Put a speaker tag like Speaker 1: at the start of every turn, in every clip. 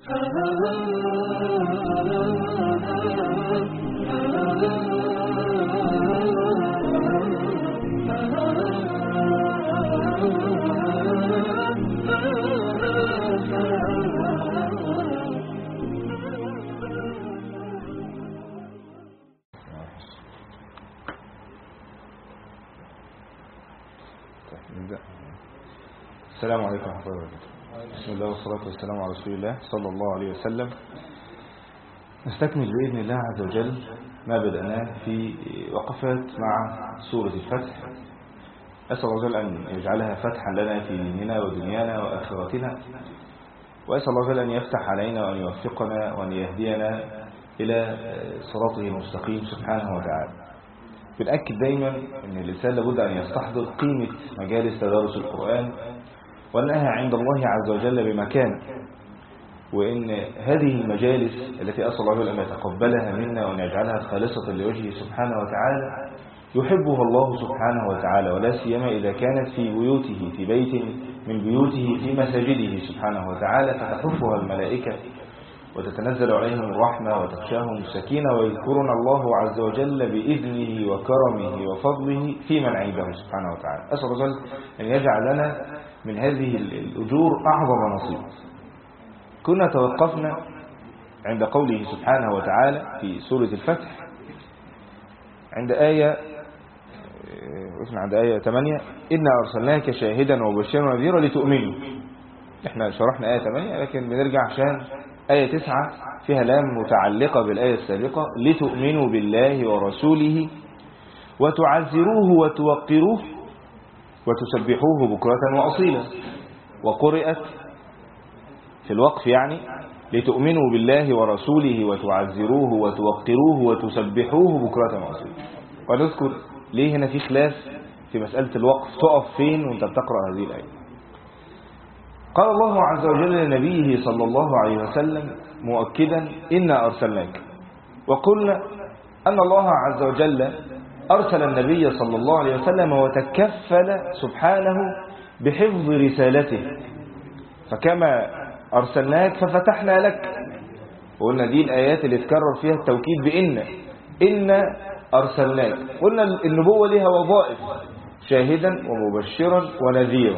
Speaker 1: السلام عليكم ورحمة الله وبركاته. بسم الله والصلاة والسلام على رسول الله صلى الله عليه وسلم. نستكمل بإذن الله عز وجل ما بدأناه في وقفات مع سورة الفتح. أسأل الله عز وجل أن يجعلها فتحا لنا في ديننا ودنيانا وآخرتنا، وأسأل الله عز وجل أن يفتح علينا وأن يوفقنا وأن يهدينا إلى صراطه المستقيم سبحانه وتعالى. بنأكد دايما أن الإنسان لابد أن يستحضر قيمة مجالس تدارس القرآن، وأنها عند الله عز وجل بمكان، وإن هذه المجالس التي أسأل الله أن يتقبلها منا وأن يجعلها خالصة لوجهه سبحانه وتعالى يحبها الله سبحانه وتعالى، ولا سيما إذا كانت في بيوته، في بيت من بيوته، في مساجده سبحانه وتعالى، فتحفها الملائكة وتتنزل عليهم الرحمة وتغشاهم السكينة، ويذكرون الله عز وجل بإذنه وكرمه وفضله في من عنده سبحانه وتعالى. أسأل الله أن يجعل لنا من هذه الأجور أعظم نصيب. كنا توقفنا عند قوله سبحانه وتعالى في سورة الفتح عند آية 8: إنا أرسلناك شاهدا ومبشرا ونذيرا لتؤمنوا. احنا شرحنا آية 8 لكن بنرجع عشان آية 9 فيها لام متعلقة بالآية السابقة: لتؤمنوا بالله ورسوله وتعزروه وتوقروه وتسبحوه بكرة وأصيلا. وقرئت في الوقف يعني لتؤمنوا بالله ورسوله وتعزروه وتوقروه وتسبحوه بكرة وأصيلا. ونذكر ليه هنا في خلاف في مسألة الوقف، تقف فين وانت بتقرأ هذه الآية. قال الله عز وجل لنبيه صلى الله عليه وسلم مؤكدا: إنا أرسلناك. وقلنا أن الله عز وجل أرسل النبي صلى الله عليه وسلم وتكفل سبحانه بحفظ رسالته، فكما أرسلناك ففتحنا لك. وقلنا دي الآيات اللي تكرر فيها التوكيد إن أرسلناك. قلنا النبوة لها وظائف: شاهدا ومبشرا ونذيرا.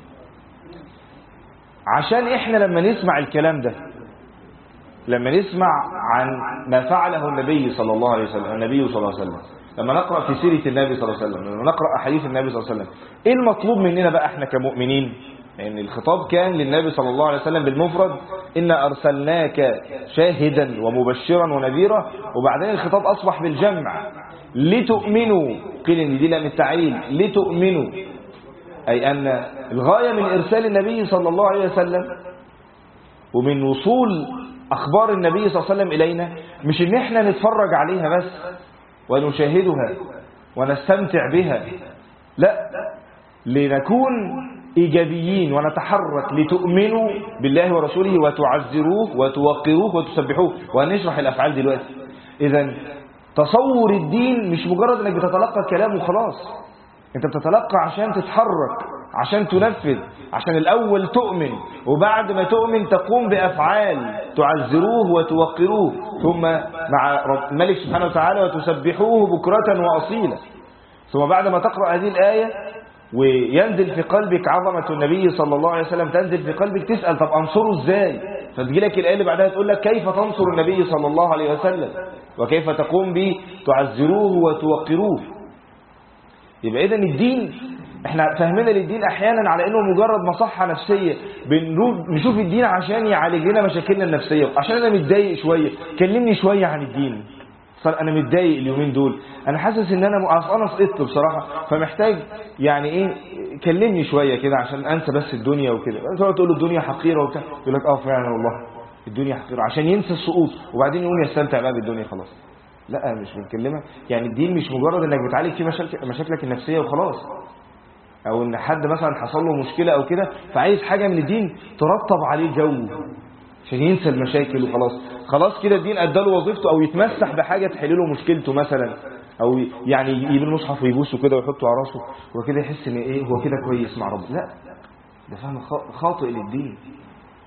Speaker 1: عشان إحنا لما نسمع الكلام ده، لما نسمع عن ما فعله النبي صلى الله عليه وسلم، لما نقرأ في سيرة النبي صلى الله عليه وسلم، لما نقرأ أحاديث النبي صلى الله عليه وسلم، إيه المطلوب مننا بقى إحنا كمؤمنين؟ يعني الخطاب كان للنبي صلى الله عليه وسلم بالمفرد: إنا أرسلناك شاهدا ومبشرا ونذيرا، وبعدين الخطاب أصبح بالجمع: لتؤمنوا. قيل إن دي لام التعليل، لتؤمنوا، أي أن الغاية من إرسال النبي صلى الله عليه وسلم ومن وصول أخبار النبي صلى الله عليه وسلم إلينا مش إن إحنا نتفرج عليها بس ونشاهدها ونستمتع بها، لا، لنكون إيجابيين ونتحرك لتؤمنوا بالله ورسوله وتعزروه وتوقروه وتسبحوه. وهنشرح الأفعال دلوقتي. إذن تصور الدين مش مجرد أنك بتتلقى كلام وخلاص، أنت بتتلقى عشان تتحرك، عشان تنفذ، عشان الأول تؤمن، وبعد ما تؤمن تقوم بأفعال تعزروه وتوقروه، ثم مع الملك سبحانه وتعالى وتسبحوه بكرة وأصيلا. ثم بعد ما تقرأ هذه الآية وينزل في قلبك عظمة النبي صلى الله عليه وسلم، تنزل في قلبك تسأل: طب أنصره إزاي؟ فتجي لك الآية اللي بعدها تقول لك: كيف تنصر النبي صلى الله عليه وسلم وكيف تقوم به تعزروه وتوقروه. يبقى إذن الدين احنا فهمنا للدين احيانا على انه مجرد مصحة نفسية، نشوف الدين عشان يعالج لنا مشاكلنا النفسية. عشان انا متضايق شوية، كلمني شوية عن الدين. صار انا متضايق اليومين دول، انا حاسس ان انا سقطت بصراحة، فمحتاج يعني ايه، كلمني شوية كده عشان انسى بس الدنيا وكده. انت تقول له الدنيا حقيرة وبتاع، يقول لك فعلا والله الدنيا حقيرة، عشان ينسى السقوط وبعدين يقوم يستمتع بقى بالدنيا خلاص. لا، مش بنكلمها يعني. الدين مش مجرد انك بتعالج فيه مشاكلك النفسية وخلاص، او ان حد مثلا حصل له مشكلة او كده فعايز حاجة من الدين ترطب عليه الجو عشان ينسى المشاكل وخلاص. خلاص كده الدين اداله وظيفته، او يتمسح بحاجة تحل له مشكلته مثلا، او يعني يجيب المصحف ويبوسه كده ويحطه على راسه وكده يحس ان ايه، هو كده كويس مع ربنا. لا، ده فهم خاطئ للدين.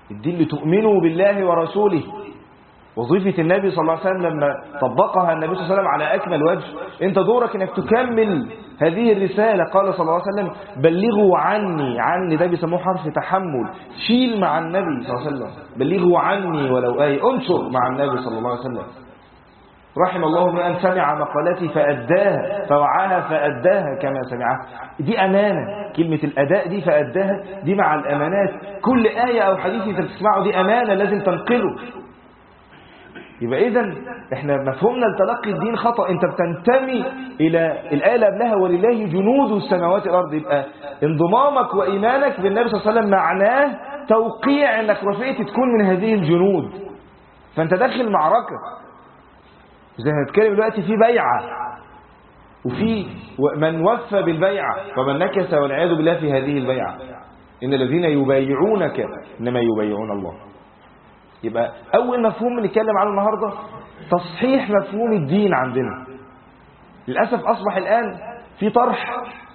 Speaker 1: الدين لتؤمنوا بالله ورسوله. وظيفة النبي صلى الله عليه وسلم لما طبقها النبي صلى الله عليه وسلم على أكمل وجه، أنت دورك أنك تكمل هذه الرسالة. قال صلى الله عليه وسلم بلغوا عني ده بيسموه حرف تحمل، شيل مع النبي صلى الله عليه وسلم، بلغوا عني ولو آية، انشر مع النبي صلى الله عليه وسلم. رحم الله من سمع مقالتي فأداها، فوعاها فأداها كما سمعها. دي أمانة، كلمة الأداء دي فأداها دي مع الأمانات. كل آية أو حديث أنت بتسمعه دي أمانة لازم تنقله. يبقى إذن احنا مفهومنا لتلقي الدين خطأ. انت بتنتمي إلى الآية اللي قبلها ولله جنود السماوات والأرض. يبقى انضمامك وإيمانك بالنبي صلى الله عليه وسلم معناه توقيع انك رفيت تكون من هذه الجنود. فانت داخل معركة زي ما نتكلم دلوقتي، في بيعة وفي من وفى بالبيعة ومن نكث والعياذ بالله في هذه البيعة. إن الذين يبايعونك إنما يبايعون الله. يبقى أول مفهوم نتكلم عنه النهاردة تصحيح مفهوم الدين عندنا. للأسف أصبح الآن في طرح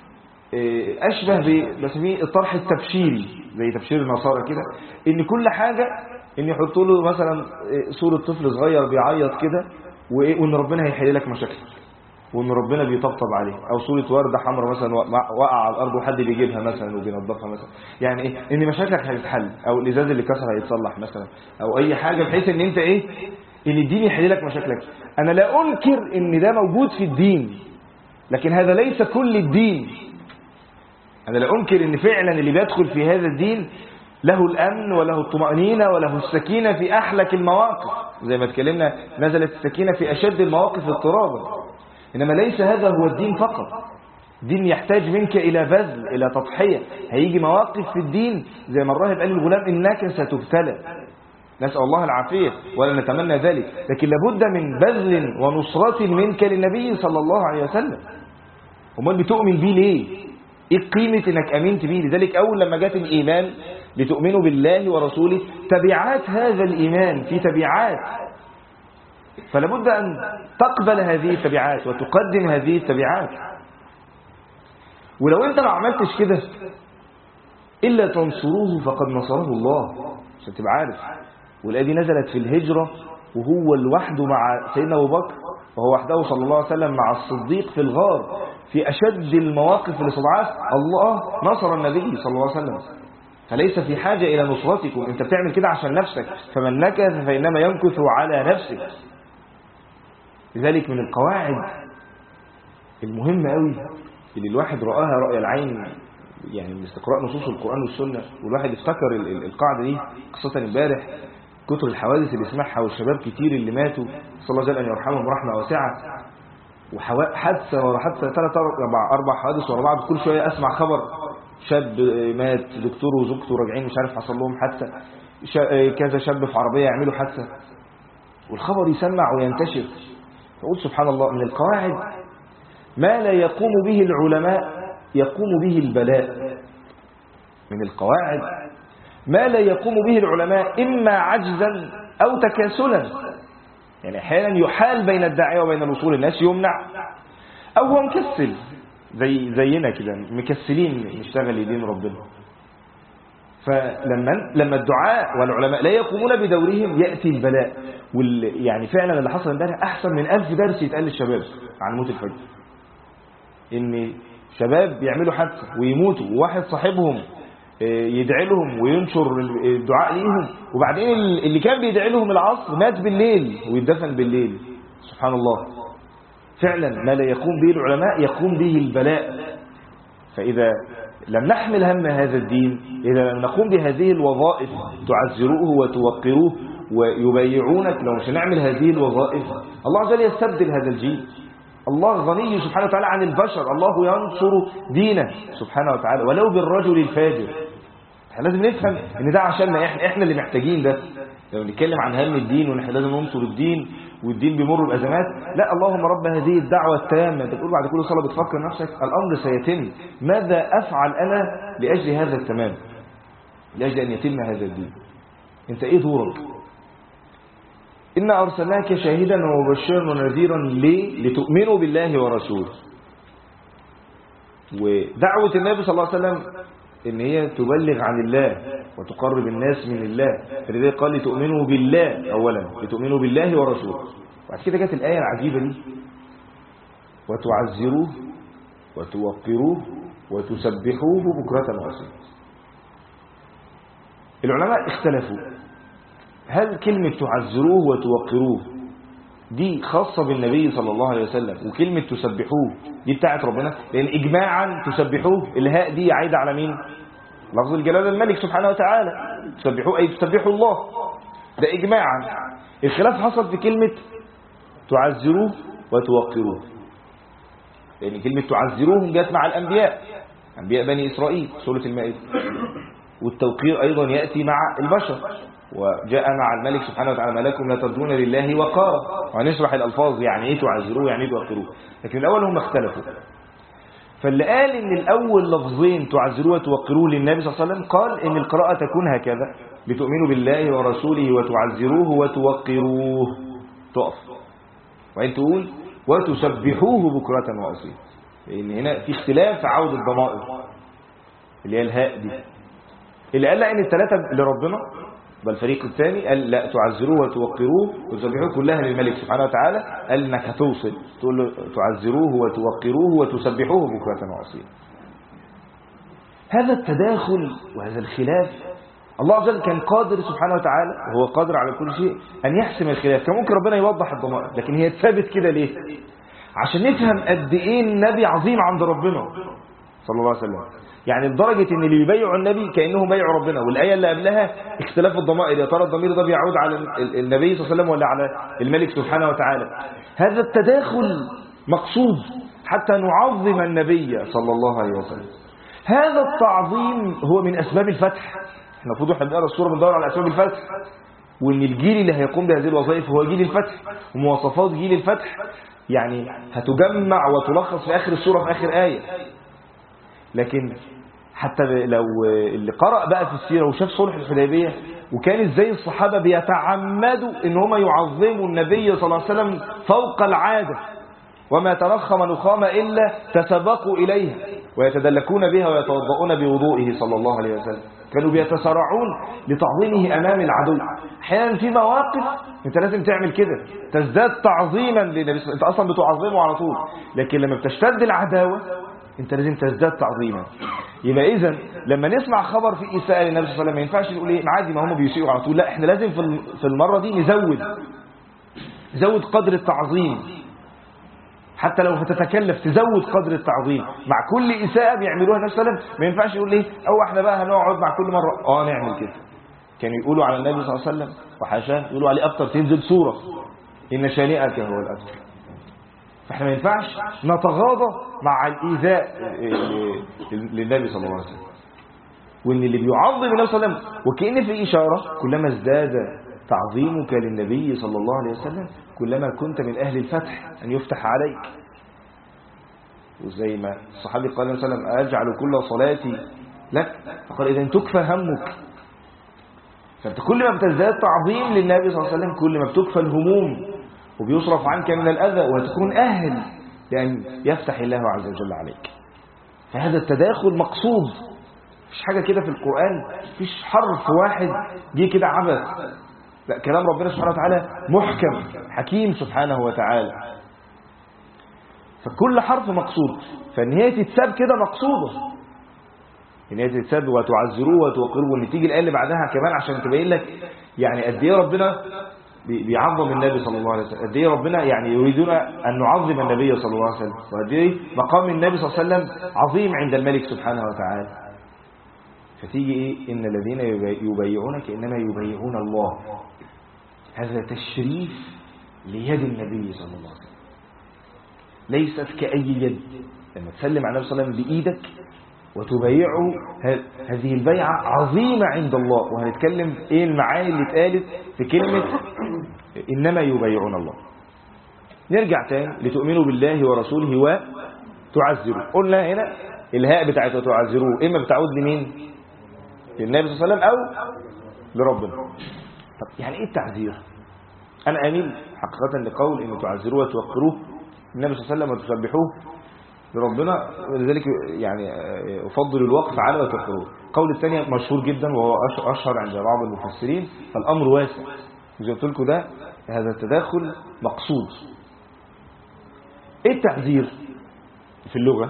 Speaker 1: أشبه بسميه الطرح التبشيري، زي تبشير النصارى كده، إن كل حاجة إن يحطوا له مثلا صورة طفل صغير بيعيط كده وإن ربنا هيحل لك مشاكلك، وإن ربنا بيطبطب عليه، أو صورة وردة حمراء مثلا وقع على الأرض وحد بيجيبها مثلا وبينظفها مثلا. يعني إيه؟ إن مشاكلك هتتحل، أو الإزاز اللي كسر هيتصلح مثلا، أو أي حاجة بحيث إن أنت إيه؟ إن الدين يحل لك مشاكلك. أنا لا أنكر إن ده موجود في الدين، لكن هذا ليس كل الدين. أنا لا أنكر إن فعلا اللي بيدخل في هذا الدين له الأمن وله الطمأنينة وله السكينة في أحلك المواقف، زي ما اتكلمنا نزلت السكينة في أشد المواقف اضطرابا. إنما ليس هذا هو الدين فقط. الدين يحتاج منك إلى بذل، إلى تضحية. هيجي مواقف في الدين زي ما الراهب قال للغلام إنك ستبتلى، نسأل الله العافية ولا نتمنى ذلك، لكن لابد من بذل ونصرة منك للنبي صلى الله عليه وسلم. امال بتؤمن بيه ليه؟ ايه قيمة انك امنت بيه؟ لذلك اول لما جاءت الايمان لتؤمنوا بالله ورسوله، تبعات هذا الايمان في تبعات، فلابد ان تقبل هذه التبعات وتقدم هذه التبعات. ولو انت ما عملتش كده الا تنصروه فقد نصره الله، عشان تبقى عارف. والآية دي نزلت في الهجرة وهو لوحده مع سيدنا أبو بكر، وهو وحده صلى الله عليه وسلم مع الصديق في الغار في أشد المواقف الاستضعاف. الله نصر النبي صلى الله عليه وسلم، فليس في حاجة إلى نصرتكم. أنت بتعمل كده عشان نفسك، فمن نكث فإنما ينكث على نفسه. لذلك من القواعد المهمة قوي اللي الواحد رآها رأي العين، يعني من استقراء نصوص القرآن والسنة، والواحد افتكر القاعدة دي خاصة امبارح كتر الحوادث اللي سمعها والشباب كتير اللي ماتوا، صلى الله عليه وسلم أن يرحمهم رحمة واسعة، وحادثة ورا حادثة 3-4 حوادث ورا بعض. كل شوية أسمع خبر شاب مات، دكتور وزوجته راجعين مش عارف حصل لهم حادثة، كذا شاب في عربية يعملوا حادثة، والخبر يسمع وينتشر. فقلت سبحان الله، من القواعد ما لا يقوم به العلماء يقوم به البلاء. من القواعد ما لا يقوم به العلماء إما عجزا أو تكاسلا. يعني أحيانا يحال بين الداعية وبين الوصول، الناس يمنع، أو هو مكسل زينا كده، مكسلين نشتغل لدين ربنا. فلما الدعاء والعلماء لا يقومون بدورهم يأتي البلاء. يعني فعلا اللي حصل امبارح أحسن من 1000 درس يتقال للشباب عن موت الفجر. إن شباب يعملوا حادثة ويموتوا، وواحد صاحبهم يدعي لهم وينشر الدعاء ليهم، وبعدين اللي كان بيدعي لهم العصر مات بالليل ويدفن بالليل. سبحان الله، فعلا ما لا يقوم به العلماء يقوم به البلاء. فإذا لم نحمل هم هذا الدين، إذا لم نقوم بهذه الوظائف تعزروه وتوقروه ويبايعونك، لو مش نعمل هذه الوظائف الله عز وجل يستبدل هذا الجيل. الله غني سبحانه وتعالى عن البشر، الله ينصر دينه سبحانه وتعالى ولو بالرجل الفاجر. احنا لازم نفهم ان ده عشاننا احنا اللي محتاجين ده. لو نتكلم عن هم الدين وان احنا لازم ننصر الدين والدين بيمر بأزمات، لا، اللهم رب هذه الدعوة التامة. انت تقول بعد كل صلاة بتفكر نفسك الأمر سيتم، ماذا أفعل أنا لأجل هذا التمام، لأجل أن يتم هذا الدين؟ انت ايه دورك؟ إنا أرسلناك شاهدا ومبشرا ونذيرا لتؤمنوا بالله ورسوله. ودعوة النبي صلى الله عليه وسلم ان هي تبلغ عن الله وتقرب الناس من الله. فلذلك قال لتؤمنوا بالله اولا، لتؤمنوا بالله ورسوله. بعد كده جت الايه العجيبه دي وتعزروه وتوقروه وتسبحوه بكرة وأصيلا. العلماء اختلفوا هل كلمة تعزروه وتوقروه دي خاصة بالنبي صلى الله عليه وسلم، وكلمة تسبحوه دي بتاعت ربنا؟ لأن إجماعا تسبحوه الهاء دي عايدة على مين؟ لفظ الجلالة الملك سبحانه وتعالى. تسبحوه أي تسبحوا الله، ده إجماعا. الخلاف حصل في كلمة تعزروه وتوقروه، لأن كلمة تعزروهم جاءت مع الأنبياء، أنبياء بني إسرائيل سورة المائدة، والتوقير أيضا يأتي مع البشر، وجاء مع الملك سبحانه وتعالى ما لكم لا ترجون لله وقارا. وهنشرح الألفاظ يعني إيه تعزروه يعني إيه توقروه، لكن الأول هم اختلفوا. فاللي قال إن الأول لفظين تعزروه وتوقروه للنبي صلى الله عليه وسلم قال إن القراءة تكون هكذا: لتؤمنوا بالله ورسوله وتعزروه وتوقروه، تقف، وإن تقول وتسبحوه بكرة وأصيلا، لأن هنا في اختلاف في عودة الضمائر اللي هي الهاء دي. اللي قال لا إن الثلاثة لربنا، بل الفريق الثاني قال لا تعزروه وتوقروه وتسبحوه كلها للملك سبحانه وتعالى، قال إنك هتوصل تقول له تعزروه وتوقروه وتسبحوه بكرة وأصيلا. هذا التداخل وهذا الخلاف الله عز وجل كان قادر سبحانه وتعالى، وهو قادر على كل شيء، أن يحسم الخلاف. كان ممكن ربنا يوضح الضمائر، لكن هي اتثبت كده ليه؟ عشان نفهم قد إيه النبي عظيم عند ربنا صلى الله عليه وسلم. يعني لدرجة إن اللي بيبيعوا النبي كأنهم بيعوا ربنا. والآية اللي قبلها اختلاف الضمائر، يا ترى الضمير ده بيعود على النبي صلى الله عليه وسلم ولا على الملك سبحانه وتعالى. هذا التداخل مقصود حتى نعظم النبي صلى الله عليه وسلم. هذا التعظيم هو من أسباب الفتح. احنا المفروض احنا بنقرا السوره بندور على اسباب الفتح، وان الجيل اللي هيقوم بهذه الوظائف هو جيل الفتح، ومواصفات جيل الفتح يعني هتجمع وتلخص في اخر السوره في اخر ايه. لكن حتى لو اللي قرأ بقى في السيره وشاف صلح الحديبيه وكان ازاي الصحابه بيتعمدوا ان هم يعظموا النبي صلى الله عليه وسلم فوق العاده، وما ترخم نخامه الا تسابقوا اليها ويتدلكون بها ويتوضؤون بوضوئه صلى الله عليه وسلم. كانوا بيتسارعون لتعظيمه أمام العدو. أحيانا في مواقف أنت لازم تعمل كده، تزداد تعظيما للنبي، أنت أصلا بتعظمه على طول، لكن لما بتشتد العداوة أنت لازم تزداد تعظيما. يبقى إذن لما نسمع خبر في إساءة للنبي صلى الله عليه وسلم ما ينفعش نقول إيه عادي ما هم بيسيئوا على طول، لا إحنا لازم في المرة دي نزود قدر التعظيم. حتى لو هتتكلف تزود قدر التعظيم مع كل إساءة بيعملوها النبي صلى الله عليه وسلم. ما ينفعش يقول ايه او احنا بقى هنقعد مع كل مرة نعمل كده. كانوا يقولوا على النبي صلى الله عليه وسلم وحاشاه يقولوا عليه ابتر، تنزل سورة ان شانئك هو الابتر. فاحنا ما ينفعش نتغاضى مع الإيذاء للنبي صلى الله عليه وسلم. وان اللي بيعظم النبي صلى الله عليه وسلم وكأن في إشارة كلما ازداد تعظيمك للنبي صلى الله عليه وسلم كلما كنت من أهل الفتح أن يفتح عليك. وزي ما الصحابي قال عليه وسلم أجعل كل صلاتي لك، فقال إذن تكفى همك. فأنت كل ما بتزداد تعظيم للنبي صلى الله عليه وسلم كل ما بتكفى الهموم وبيصرف عنك من الأذى وتكون أهل لأن يفتح الله عز وجل عليك. فهذا التداخل مقصود، مفيش حاجة كده في القرآن، مفيش حرف واحد جه كده عبث، لا كلام ربنا سبحانه وتعالى محكم حكيم سبحانه وتعالى. فكل حرف مقصود، فان هي تتساب كده مقصوده، ان هي تتساب وتعزروه وتوقروه، وان تيجي الايه اللي بعدها كمان عشان تبين لك يعني قد ايه ربنا بيعظم النبي صلى الله عليه وسلم، قد ايه ربنا يعني يريدون ان نعظم النبي صلى الله عليه وسلم، وقد ايه مقام النبي صلى الله عليه وسلم عظيم عند الملك سبحانه وتعالى. فتيجي ايه ان الذين يبايعونك انما يبايعون الله. هذا تشريف ليد النبي صلى الله عليه وسلم، ليست كأي يد. لما تسلم على النبي صلى الله عليه وسلم بإيدك وتبايعه، هذه البيعة عظيمة عند الله. وهنتكلم ايه المعاني اللي اتقالت في كلمة إنما يبايعون الله. نرجع تاني لتؤمنوا بالله ورسوله وتعزروه. قلنا هنا الهاء بتاعته تعزروه إما بتعود لمين؟ للنبي صلى الله عليه وسلم أو لربنا. طب يعني ايه التعزير؟ أنا أميل حقيقة لقول إن تعزروه وتوقروه النبي صلى الله عليه وسلم وتسبحوه لربنا، ولذلك يعني أفضل الوقف على وتقرؤ. القول الثاني مشهور جدا وهو أشهر عند بعض المفسرين، فالأمر واسع. زي قلت لكم ده هذا التداخل مقصود. ايه التعذير في اللغة؟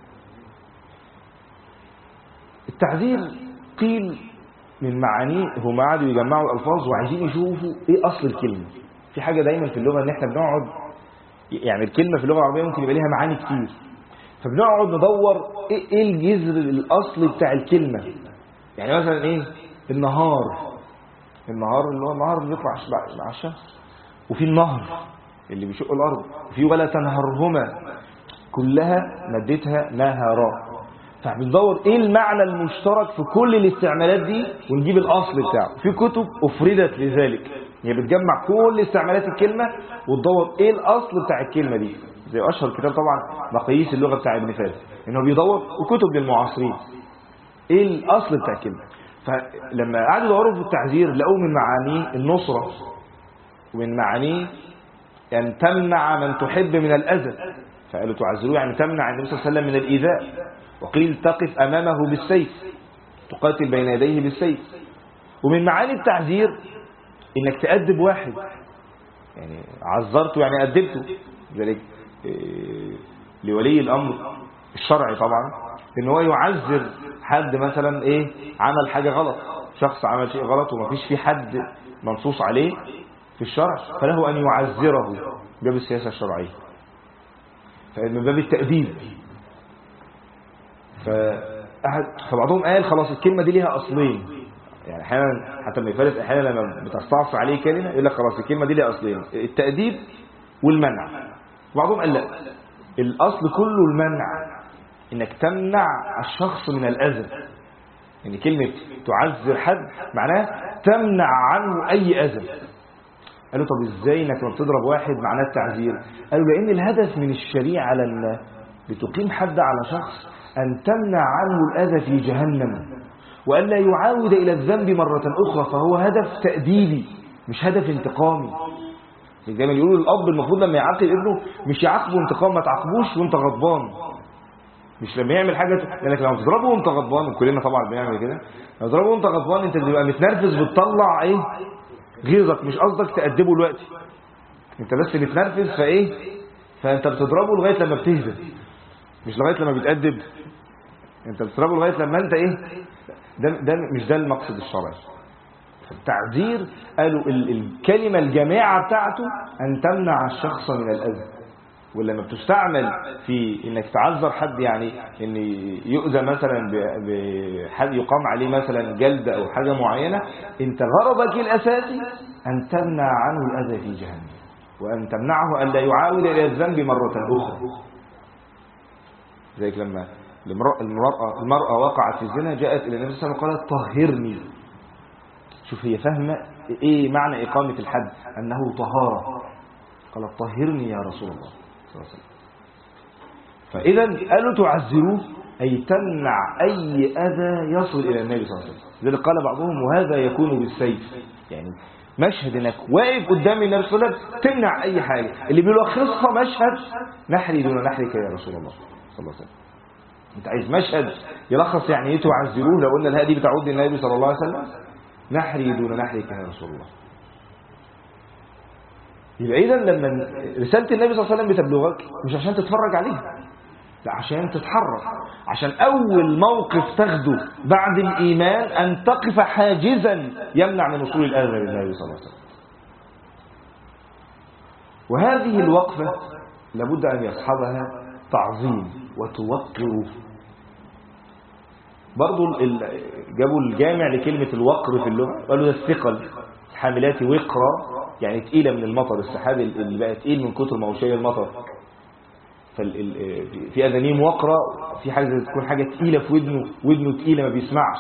Speaker 1: التعذير قيل من معانيه، هم قعدوا يجمعوا الألفاظ وعايزين يشوفوا ايه أصل الكلمة. في حاجة دايما في اللغة ان احنا بنقعد، يعني الكلمة في اللغة العربية ممكن يبقى لها معاني كتير، فبنقعد ندور ايه الجذر الأصلي بتاع الكلمة. يعني مثلا ايه النهار اللي هو النهار اللي بيطلع مع الشمس، وفي النهر اللي بيشق الأرض، وفي ولا تنهرهما، كلها مادتها نهرا. فبندور ايه المعنى المشترك في كل الاستعمالات دي ونجيب الأصل بتاعه. في كتب أفردت لذلك، يعني بتجمع كل استعمالات الكلمة وتدور ايه الأصل بتاع الكلمة دي. زي أشهر كتاب طبعا مقاييس اللغة بتاع ابن فارس، إنه بيدور، وكتب للمعاصرين، ايه الأصل بتاع الكلمة. فلما قعدوا يدوروا في التعذير لقوا من معانيه النصرة، ومن معانيه أن تمنع من تحب من الأذى، فقالوا تعذروه يعني تمنع النبي صلى الله عليه وسلم من الإيذاء. وقيل تقف أمامه بالسيف، تقاتل بين يديه بالسيف. ومن معاني التعذير إنك تأدب واحد، يعني عذرته يعني أدبته. ذلك لولي الأمر الشرعي طبعا إن هو يعذر حد مثلا إيه عمل حاجة غلط، شخص عمل شيء غلط ومفيش فيه حد منصوص عليه في الشرع، فله أن يعذره باب السياسة الشرعية، من باب التأديب. فبعضهم قال خلاص الكلمة دي ليها أصلين، يعني أحيانا حتى ابن فارس أحيانا لما بتستعصى عليه كلمة يقول لك خلاص الكلمة دي ليها أصلين، التأديب والمنع. بعضهم قال لا، الأصل كله المنع، إنك تمنع الشخص من الأذى. يعني كلمة تعذر حد معناه تمنع عنه أي أذى. قالوا طب إزاي إنك لما بتضرب واحد معناه التعذير؟ قالوا لأن الهدف من الشريعة لما بتقيم حد على شخص أن تمنع عنه الأذى في جهنم، وأن لا يعاود إلى الذنب مرة أخرى، فهو هدف تأديبي مش هدف انتقامي. زي ما يقولوا الأب المفروض لما يعاقب ابنه مش يعاقبه انتقام، ما تعاقبوش وانت غضبان. مش لما يعمل حاجة، لأنك لما تضربه وانت غضبان، وكلنا طبعا بنعمل كده، لما تضربه وانت غضبان انت بتبقى متنرفز، بتطلع ايه غيظك، مش قصدك تأدبه دلوقتي، انت بس متنرفز فايه، فانت بتضربه لغاية لما بتهدى، مش لغاية لما بتأدب. انت بتضربه لغاية لما انت ايه، ده مش ده المقصد الشرعي. التعذير قالوا الكلمة الجامعة بتاعته أن تمنع الشخص من الأذى. ولما بتستعمل في انك تعذر حد، يعني ان يؤذى مثلا بحد يقام عليه مثلا جلد او حاجة معينة، انت غرضك الاساسي ان تمنع عنه الاذى في جهنم، وان تمنعه ان لا يعاود الى الذنب مرة اخرى. زيك لما المرأة وقعت في الزنا، جاءت الى النبي صلى الله عليه وسلم وقالت طهرني. شوف هي فاهمة ايه معنى اقامة الحد، انه طهارة. قالت طهرني يا رسول الله صلى الله عليه وسلم. فإذا قالوا تعذروه أي تمنع أي أذى يصل إلى النبي صلى الله عليه وسلم. لذلك قال بعضهم وهذا يكون بالسيف، يعني مشهد انك واقف قدام النبي صلى الله عليه وسلم تمنع أي حاجة، اللي بيلخصها مشهد نحري دون نحرك يا رسول الله صلى الله عليه وسلم. انت عايز مشهد يلخص يعني ايه تعذروه، لو قلنا الهاء دي بتعود للنبي صلى الله عليه وسلم، نحري دون نحرك يا رسول الله. يبقى إذا لما رسالة النبي صلى الله عليه وسلم بتبلغك مش عشان تتفرج عليها، لا عشان تتحرك، عشان أول موقف تاخده بعد الإيمان أن تقف حاجزا يمنع من وصول الأذى للنبي صلى الله عليه وسلم. وهذه الوقفة لابد أن يصحبها تعظيم وتوقر. برضو جابوا الجامع لكلمة الوقر في اللغة، قالوا ده الثقل، حاملات وقرة، يعني تقيلة من المطر، السحاب اللي بقى تقيل من كتر ما هو شايل المطر. في أذانيم وقرة، في حاجة تكون حاجة تقيلة في ودنه تقيلة ما بيسمعش.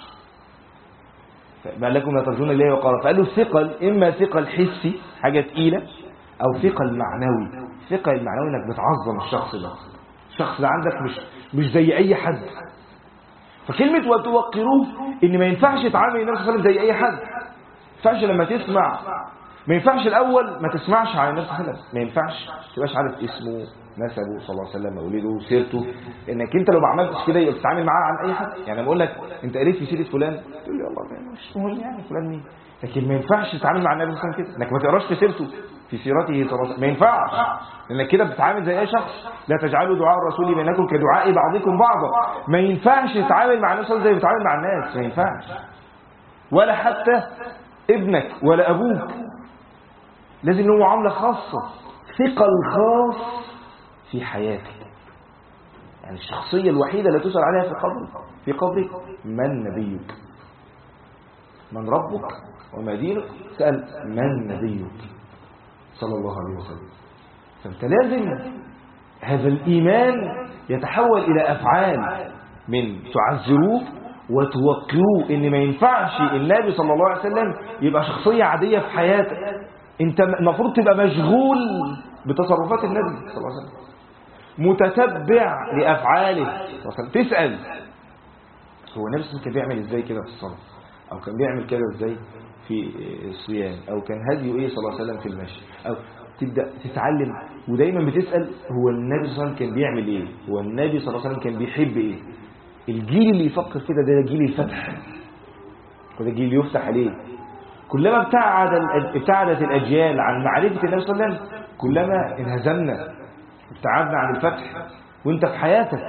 Speaker 1: فما لكم لا ترجون الله وقارا. فقالوا الثقل إما ثقل حسي حاجة تقيلة، أو ثقل معنوي. ثقل المعنوي إنك بتعظم الشخص ده، الشخص ده عندك مش زي أي حد. فكلمة وتوقروه إن ما ينفعش تعامل النبي صلى الله عليه وسلم زي أي حد. ما ينفعش لما تسمع ما ينفعش الأول ما تسمعش عن النبي صلى الله عليه وسلم، ما ينفعش ما تبقاش عارف اسمه، نسبه صلى الله عليه وسلم، مولده، سيرته، انك انت لو ما عملتش كده يبقى بتتعامل معاه عن اي حد. يعني بقول لك انت قريت في سيره فلان تقول لي والله مش مهم يعني فلان مين، لكن ما ينفعش تتعامل مع النبي صلى الله عليه وسلم كده، انك ما تقراش في سيرته في سيرته صلى الله عليه وسلم، ما ينفعش، لانك كده بتتعامل زي اي شخص. لا تجعلوا دعاء الرسول بينكم كدعاء بعضكم بعضا. ما ينفعش تتعامل مع النبي صلى الله عليه وسلم زي بتتعامل مع الناس، ما ينفعش. ولا حتى ابنك ولا ابوك، لازم له معامله خاصه، ثقل خاص في حياتك. يعني الشخصيه الوحيده اللي تسأل عليها في قبرك من نبيك، من ربك وما دينك، سأل من نبيك صلى الله عليه وسلم. فانت لازم هذا الإيمان يتحول إلى أفعال، من تعزروه وتوقروه. إن ما ينفعش النبي صلى الله عليه وسلم يبقى شخصية عادية في حياتك، انت المفروض تبقى مشغول بتصرفات النبي صلى الله عليه وسلم، متتبع لأفعاله، تسأل هو النبي صلى الله عليه وسلم كان بيعمل ازاي كده في الصلاة، او كان بيعمل كده ازاي في الصيام، او كان هديه ايه صلى الله عليه وسلم في المشي، او تبدأ تتعلم. ودايما بتسأل هو النبي صلى الله عليه وسلم كان بيعمل ايه، هو النبي صلى الله عليه وسلم كان بيحب ايه. الجيل اللي يفكر كده ده جيل الفتح، وده جيل يفتح عليه. كلما ابتعدت الأجيال عن معرفة النبي صلى الله عليه وسلم كلما انهزمنا، ابتعدنا عن الفتح وانت في حياتك.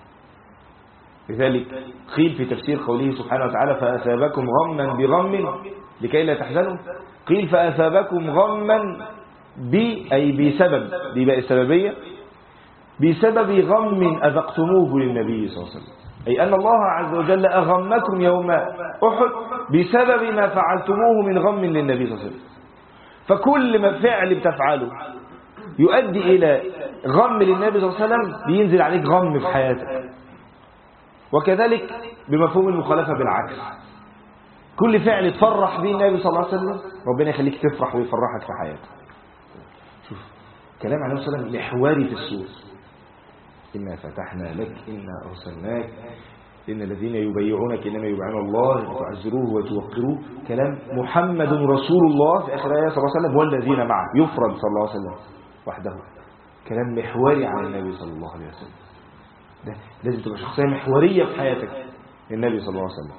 Speaker 1: لذلك قيل في تفسير قوله سبحانه وتعالى فأثابكم غما بغم لكي لا تحزنوا، قيل فأثابكم غما أي بسبب، دي بقى السببية، بسبب غم أذقتموه للنبي صلى الله عليه وسلم، أي أن الله عز وجل أغمكم يوم أحد بسبب ما فعلتموه من غم للنبي صلى الله عليه وسلم. فكل ما فعل بتفعله يؤدي إلى غم للنبي صلى الله عليه وسلم بينزل عليك غم في حياتك. وكذلك بمفهوم المخالفة بالعكس، كل فعل تفرح به النبي صلى الله عليه وسلم ربنا يخليك تفرح ويفرحك في حياتك. شوف كلام عليه الصلاة والسلام محوري في السورة، إنا فتحنا لك إنا أرسلناك إن الذين يبيعونك إنما يبيعون الله وتعزروه وتوقروه. كلام محمد رسول الله في آخر آية صلى الله عليه وسلم والذين معه، يفرد صلى الله عليه وسلم وحده. كلام محوري عن النبي صلى الله عليه وسلم، ده لازم تبقى شخصية محورية في حياتك النبي صلى الله عليه وسلم.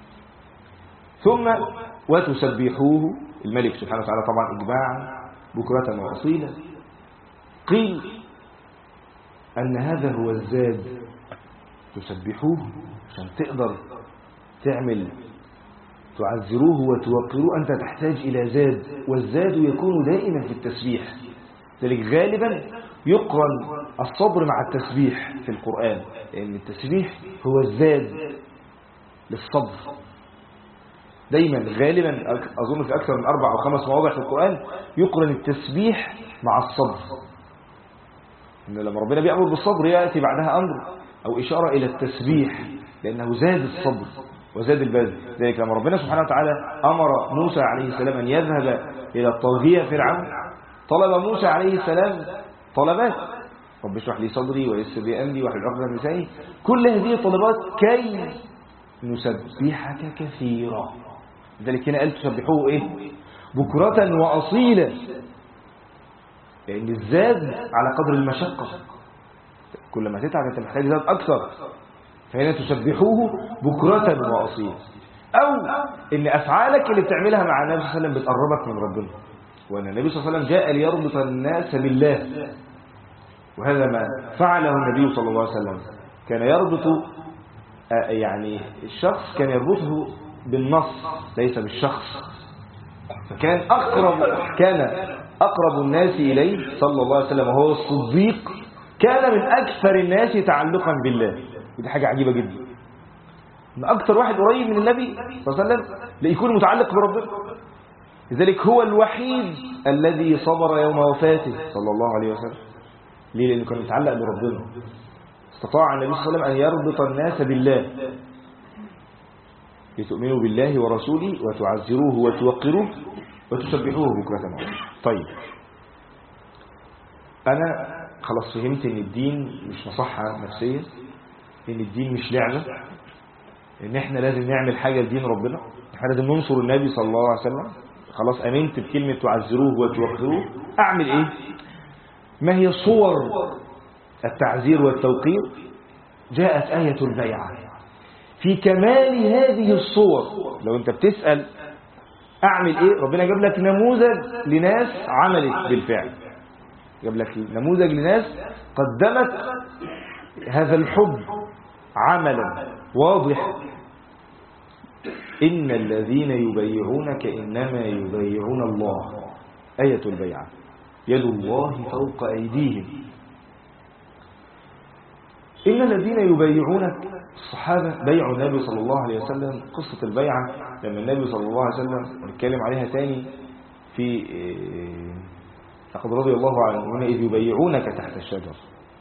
Speaker 1: ثم وتسبحوه الملك سبحانه وتعالى طبعا إجماعا بكرة وأصيلا. قيل أن هذا هو الزاد، تسبحوه عشان تقدر تعمل تعزروه وتوقروه، أنت تحتاج إلى زاد، والزاد يكون دائما في التسبيح. ذلك غالبا يقرن الصبر مع التسبيح في القرآن، لأن التسبيح هو الزاد للصبر. دايما غالبا أظن في أكثر من 4 أو 5 مواضع في القرآن يقرن التسبيح مع الصبر، إن لما ربنا بيأمر بالصبر يأتي بعدها أمر أو إشارة إلى التسبيح، لأنه زاد الصبر وزاد البذل. ذلك لما ربنا سبحانه وتعالى أمر موسى عليه السلام أن يذهب إلى الطاغية فرعون، طلب موسى عليه السلام طلبات، رب اشرح لي صدري ويسر لي أمري واحلل عقدة من لساني، كل هذه الطلبات كي نسبحك كثيرا. لذلك هنا قال تسبحوه إيه؟ بكرة وأصيلا، لأن الزاد على قدر المشقة، كل ما تتعب أنت محتاج زاد أكثر، فهنا تسبحوه بكرة وأصيلا. أو إن أفعالك اللي بتعملها مع النبي صلى الله عليه وسلم بتقربك من ربنا، وأن النبي صلى الله عليه وسلم جاء ليربط الناس بالله، وهذا ما فعله النبي صلى الله عليه وسلم. كان يربط يعني الشخص كان يربطه بالنص ليس بالشخص، فكان أقرب الناس إليه صلى الله عليه وسلم وهو الصديق كان من أكثر الناس تعلقا بالله. ودي حاجة عجيبة جدا، من أكثر واحد قريب من النبي صلى الله عليه وسلم ليكون متعلق بربنا. لذلك هو الوحيد الذي صبر يوم وفاته صلى الله عليه وسلم. ليه؟ لأنه كان متعلق بربنا. استطاع النبي صلى الله عليه وسلم أن يربط الناس بالله، لتؤمنوا بالله ورسوله وتعزروه وتوقروه وتسبحوه بكرة وأصيلا. طيب أنا خلاص فهمت إن الدين مش مصحة نفسية، إن الدين مش لعبة، إن إحنا لازم نعمل حاجة لدين ربنا، إحنا لازم ننصر النبي صلى الله عليه وسلم. خلاص امنت بكلمة تعزروه وتوقروه، اعمل ايه؟ ما هي صور التعزير والتوقير؟ جاءت آية البيعة في كمال هذه الصور. لو انت بتسأل اعمل ايه، ربنا جاب لك نموذج لناس عملت بالفعل، جاب لك نموذج لناس قدمت هذا الحب عملا واضح. إن الذين يبايعونك إنما يبايعون الله، آية البيعة، يد الله فوق أيديهم. إن الذين يبايعونك، الصحابة بيعوا النبي صلى الله عليه وسلم. قصة البيعة لما النبي صلى الله عليه وسلم نتكلم عليها تاني في لقد رضي الله عنهم إذ يبايعونك تحت الشجر.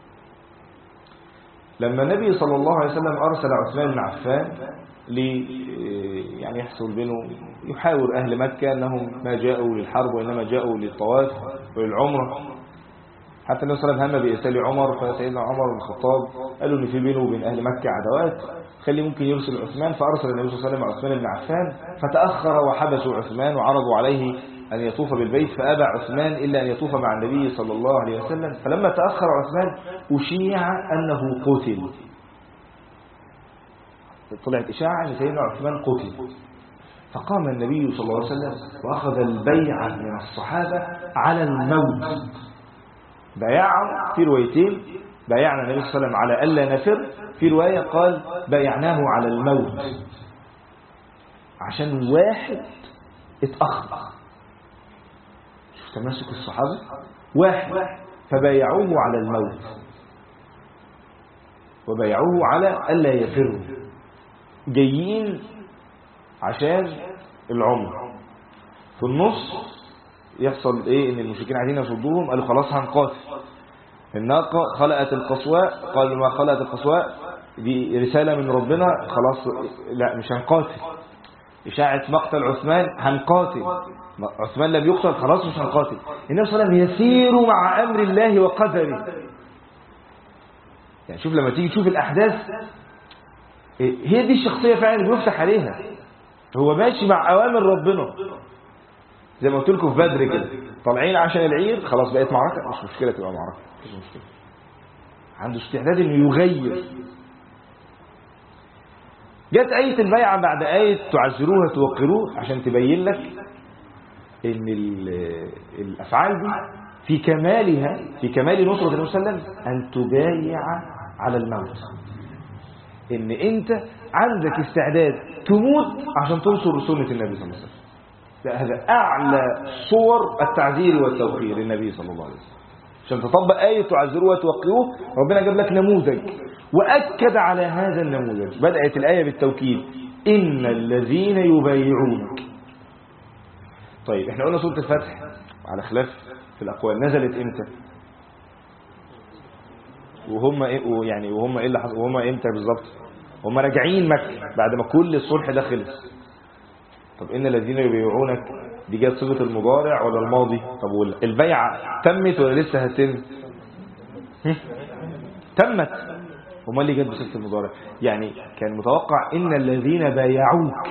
Speaker 1: لما النبي صلى الله عليه وسلم أرسل عثمان بن عفان يعني يحصل بينه، يحاور أهل مكة أنهم ما جاءوا للحرب وإنما جاءوا للطواف وللعمرة. حتى النبي صلى الله عليه وسلم هم بإرسال عمر، فسيدنا عمر بن الخطاب قالوا إن في بينه وبين أهل مكة عداوات، خلي ممكن يرسل عثمان. فأرسل النبي صلى الله عليه وسلم عثمان بن عفان، فتأخر وحبسوا عثمان وعرضوا عليه أن يطوف بالبيت، فأبى عثمان إلا أن يطوف مع النبي صلى الله عليه وسلم. فلما تأخر عثمان أشيع أنه قتل، طلعت إشاعة أن سيدنا عثمان قتل. فقام النبي صلى الله عليه وسلم وأخذ البيعة من الصحابة على الموت. بايعهم في روايتين، بايعنا النبي صلى الله عليه وسلم على ألا نفر، في رواية قال بايعناه على الموت، عشان واحد اتأخر. شوف تماسك الصحابة، واحد فبايعوه على الموت وبايعوه على ألا يفروا، جايين عشان العمر. في النص يحصل ايه؟ ان المشركين عايزين يصدوهم، قالوا خلاص هنقاتل. الناقة خلقت القصواء، قالوا ما خلقت القصواء دي رسالة من ربنا، خلاص لا مش هنقاتل. إشاعة مقتل عثمان، هنقاتل. عثمان لم يقتل، خلاص مش هنقاتل. النبي صلى الله عليه وسلم يسير مع أمر الله وقدره. يعني شوف لما تيجي تشوف الأحداث، هي دي الشخصية فعلا اللي بيفتح عليها. هو ماشي مع أوامر ربنا، زي ما قلت لكم في بدر كده، طالعين عشان العير، خلاص بقت معركة، مش مشكلة تبقى معركة، مش مشكلة. عنده استعداد انه يغير. جت آية البيعة بعد آية تعزروها توقروه، عشان تبين لك ان الأفعال دي في كمالها، في كمال نصرة النبي صلى الله عليه وسلم، أن تبايع على الموت. ان انت عندك استعداد تموت عشان تنصر سنة النبي صلى الله عليه وسلم. لا، هذا أعلى صور التعزير والتوقير للنبي صلى الله عليه وسلم. عشان تطبق آية تعزروه وتوقروه، ربنا جاب لك نموذج وأكد على هذا النموذج. بدأت الآية بالتوكيد، إن الذين يبايعونك. طيب احنا قلنا سورة الفتح على خلاف في الأقوال نزلت إمتى؟ وهم ايه اللي حصل؟ وهم امتى بالظبط؟ هم راجعين مكة بعد ما كل الصلح ده خلص. طب إن الذين يبايعونك دي جت صيغة المضارع ولا الماضي؟ طب البيعة تمت ولا لسه هتتم؟ تمت. وما اللي جت بصيغة المضارع؟ يعني كان متوقع إن الذين بايعوك،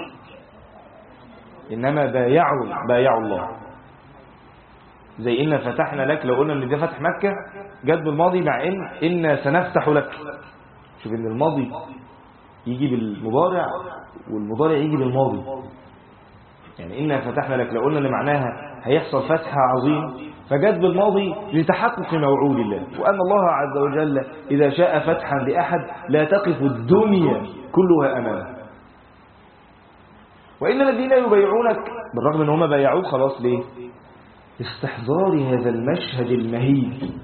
Speaker 1: إنما بايعوا الله. زي إن فتحنا لك، لو قلنا إن ده فتح مكة جت بالماضي، مع إن سنفتح لك. شوف إن الماضي يجي بالمضارع والمضارع يجي بالماضي. يعني إنا فتحنا لك، لو قلنا اللي معناها هيحصل فتح عظيم، فجت بالماضي لتحقق موعود الله، وأن الله عز وجل إذا شاء فتحا لأحد لا تقف الدنيا كلها أمامه. وإن الذين يبايعونك، بالرغم أن هم بايعوه، خلاص ليه؟ استحضار هذا المشهد المهيب،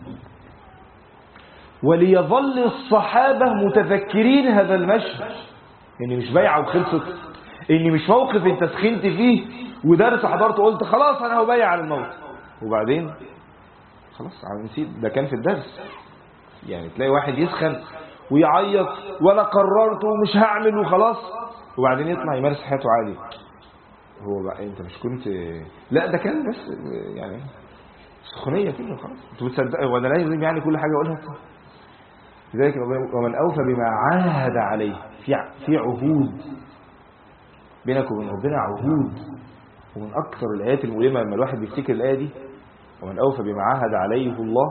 Speaker 1: وليظل الصحابة متذكرين هذا المشهد، إني مش بايعة وخلصت، إني مش موقف انت سخنت فيه ودرس حضرت قلت خلاص أنا هبايع على الموت، وبعدين خلاص نسيت ده كان في الدرس. يعني تلاقي واحد يسخن ويعيط وأنا قررت ومش هعمل وخلاص، وبعدين يطلع يمارس حياته عادي. هو بقى انت مش كنت، لا ده كان بس يعني سخونية كله، خلاص انت بتصدق ولا لازم يعني كل حاجة اقولها؟ لذلك ومن اوفى بما عاهد عليه، في عهود بينك وبين ربنا، عهود، ومن أكثر الآيات المؤلمة لما الواحد بيفتكر الآية دي، ومن أوفى بما عاهد عليه الله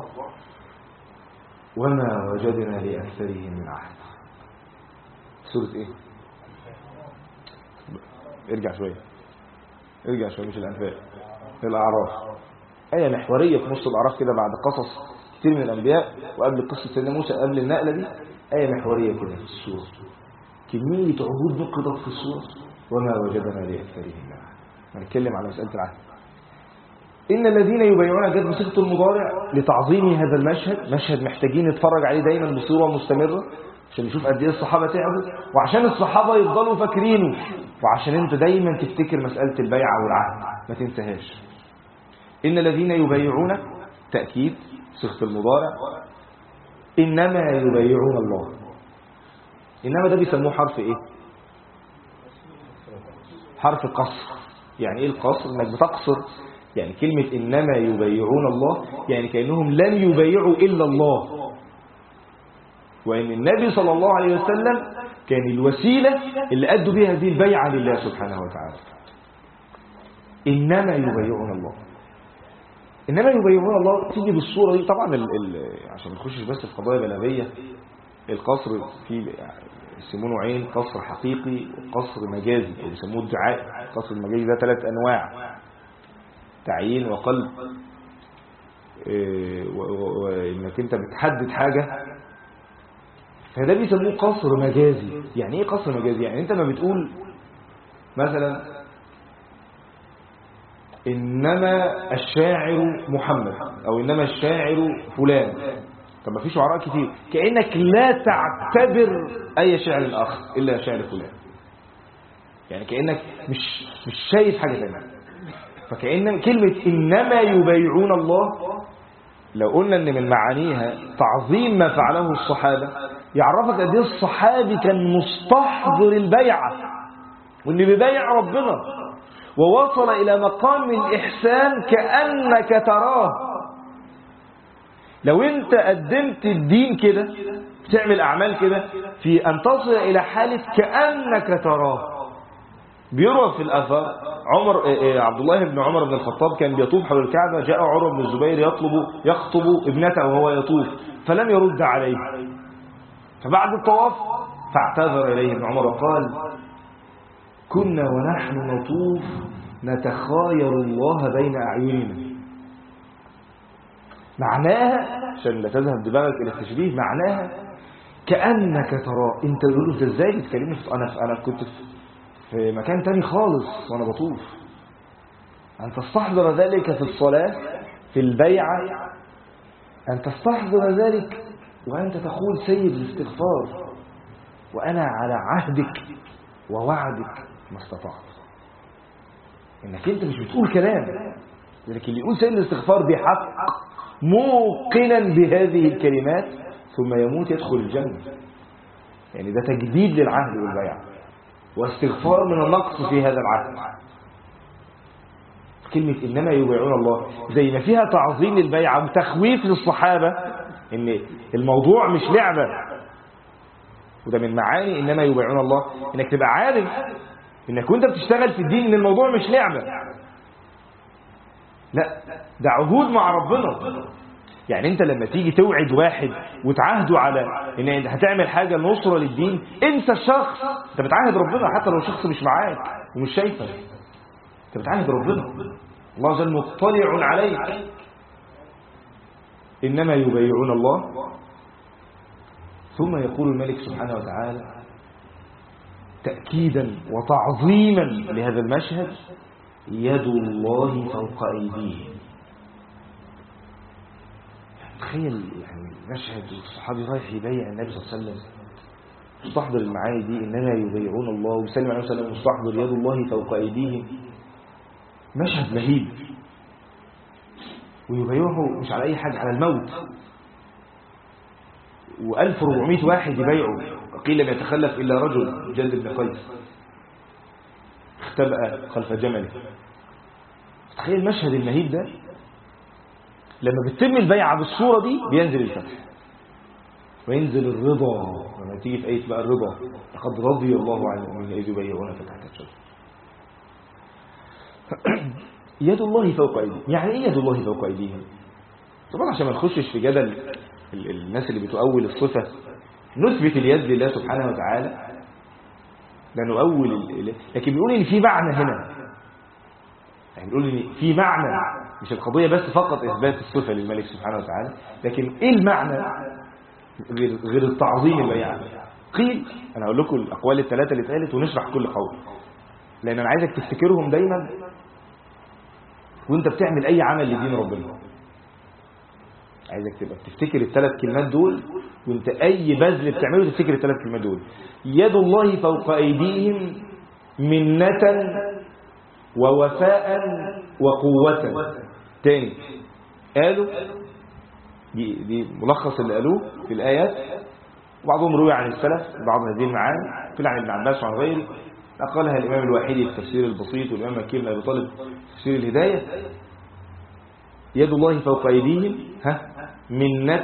Speaker 1: وما وجدنا لأكثرهم من عهد. سورة إيه؟ ارجع شوية مش الأنفال، الأعراف. آية محورية في نص الأعراف كده بعد قصص كتير من الأنبياء وقبل قصة سيدنا موسى قبل النقلة دي، آية محورية كده في السورة. كمية عهود نقضت في السورة وما وجدنا لأكثرهم من عهد. هنتكلم على مسألة العهد. إن الذين يبايعون جد بصيغة المضارع لتعظيم هذا المشهد، مشهد محتاجين نتفرج عليه دايما بصورة مستمرة عشان نشوف قد ايه الصحابة تعبوا، وعشان الصحابة يفضلوا فاكرينه، وعشان انت دايما تفتكر مسألة البيعة والعهد ما تنساهاش. إن الذين يبايعون تأكيد صيغة المضارع، إنما يبايعون الله. إنما ده بيسموه حرف إيه؟ حرف قصر. يعني إيه القصر؟ إنك بتقصر. يعني كلمة إنما يبايعون الله يعني كأنهم لن يبايعوا إلا الله، وإن النبي صلى الله عليه وسلم كان الوسيلة اللي أدوا بها هذه البيعة لله سبحانه وتعالى. إنما يبايعون الله. إنما يبايعون الله تيجي بالصورة دي طبعا عشان ما نخشش بس في قضايا بلاغية. القصر في يسمونه عين قصر حقيقي وقصر مجازي أو يسموه الدعاء. القصر المجازي ده 3 أنواع: تعيين وقلب، وإنك أنت بتحدد حاجة، فده بيسموه قصر مجازي. يعني إيه قصر مجازي؟ يعني أنت ما بتقول مثلا إنما الشاعر محمد أو إنما الشاعر فلان. طب ما في شعراء كتير، كأنك لا تعتبر أي شعر آخر إلا شعر فلان. يعني كأنك مش شايف حاجة ثانية. فكأن كلمة إنما يبايعون الله لو قلنا إن من معانيها تعظيم ما فعله الصحابة، يعرفك قد ايه الصحابي كان مستحضر البيعة واللي بيبايع ربنا، ووصل إلى مقام الإحسان كأنك تراه. لو أنت قدمت الدين كده، بتعمل أعمال كده، في أن تصل إلى حالة كأنك تراه. بيروى في الأثر عبد الله بن عمر بن الخطاب كان بيطوف حول الكعبة، جاء عروة بن الزبير يخطب ابنته وهو يطوف فلم يرد عليه، فبعد الطواف فاعتذر إليه ابن عمر وقال: كنا ونحن نطوف نتخاير الله بين أعيننا. معناها عشان لا تذهب دماغك إلى التشبيه، معناها كأنك ترى. انت تقول انت ازاي بتكلمني؟ انا كنت في مكان تاني خالص وانا بطوف. ان تستحضر ذلك في الصلاة، في البيعة، ان تستحضر ذلك وانت تقول سيد الاستغفار وانا على عهدك ووعدك ما استطعت. انك انت مش بتقول كلام، لكن اللي يقول سيد الاستغفار بحق موقنا بهذه الكلمات ثم يموت يدخل الجنة. يعني ده تجديد للعهد والبيعة واستغفار من النقص في هذا العهد. كلمة إنما يبايعون الله زي ما فيها تعظيم للبيعة وتخويف للصحابة إن الموضوع مش لعبة، وده من معاني إنما يبايعون الله، إنك تبقى عارف إنك وانت بتشتغل في الدين إن الموضوع مش لعبة، لا ده عهود مع ربنا. يعني انت لما تيجي توعد واحد وتعاهده على ان انت هتعمل حاجة نصرة للدين، انت الشخص انت بتعاهد ربنا حتى لو الشخص مش معاك ومش شايفك، انت بتعاهد ربنا. الله عز وجل مطلع عليك. انما يبايعون الله. ثم يقول الملك سبحانه وتعالى تأكيدا وتعظيما لهذا المشهد: يد الله فوق أيديهم. تخيل يعني مشهد الصحابي رايح يبايع النبي صلى الله عليه وسلم، مستحضر المعاني دي: انما يبايعون الله، وسلم عليه وسلم مستحضر يد الله فوق ايديهم. مشهد مهيب. ويبايعه مش على اي حاجه، على الموت. و1400 واحد يبايعوا، قيل لم يتخلف الا رجل جلد بن قيس اختبأ خلف جمله. تخيل المشهد المهيب ده. لما بتتم البيعة بالصورة دي بينزل الفتح وينزل الرضا. لما تيجي في آية بقى الرضا: لقد رضي الله عن المؤمنين إذ يبايعونك تحت الشجرة. يد الله فوق أيديهم. يعني إيه يد الله فوق أيديهم؟ طبعا عشان ما نخشش في جدل الناس اللي بتؤول الصفة، نثبت اليد لله سبحانه وتعالى، لا نؤول لكن بيقول إن في معنى هنا، يعني بيقول إن في معنى، مش القضية بس فقط إثبات الصفة للملك سبحانه وتعالى، لكن إيه المعنى غير التعظيم اللي يعني قيل. أنا أقول لكم الأقوال الثلاثة اللي اتقالت ونشرح كل قول، لأن أنا عايزك تفتكرهم دايما وانت بتعمل أي عمل لدين ربنا. عايزك تبقى تفتكر الثلاث كلمات دول، وانت أي بذل بتعمله تفتكر الثلاث كلمات دول. يد الله فوق أيديهم منة ووفاء وقوة. تاني قالوا دي ملخص اللي قالوه في الآيات، وبعضهم روي عن السلف بعض هذه المعاني، في عن ابن عباس وعن غيره. قالها الإمام الواحدي في تفسير البسيط، والإمام مكي بن أبي طالب في تفسير الهداية. يد الله فوق أيديهم منة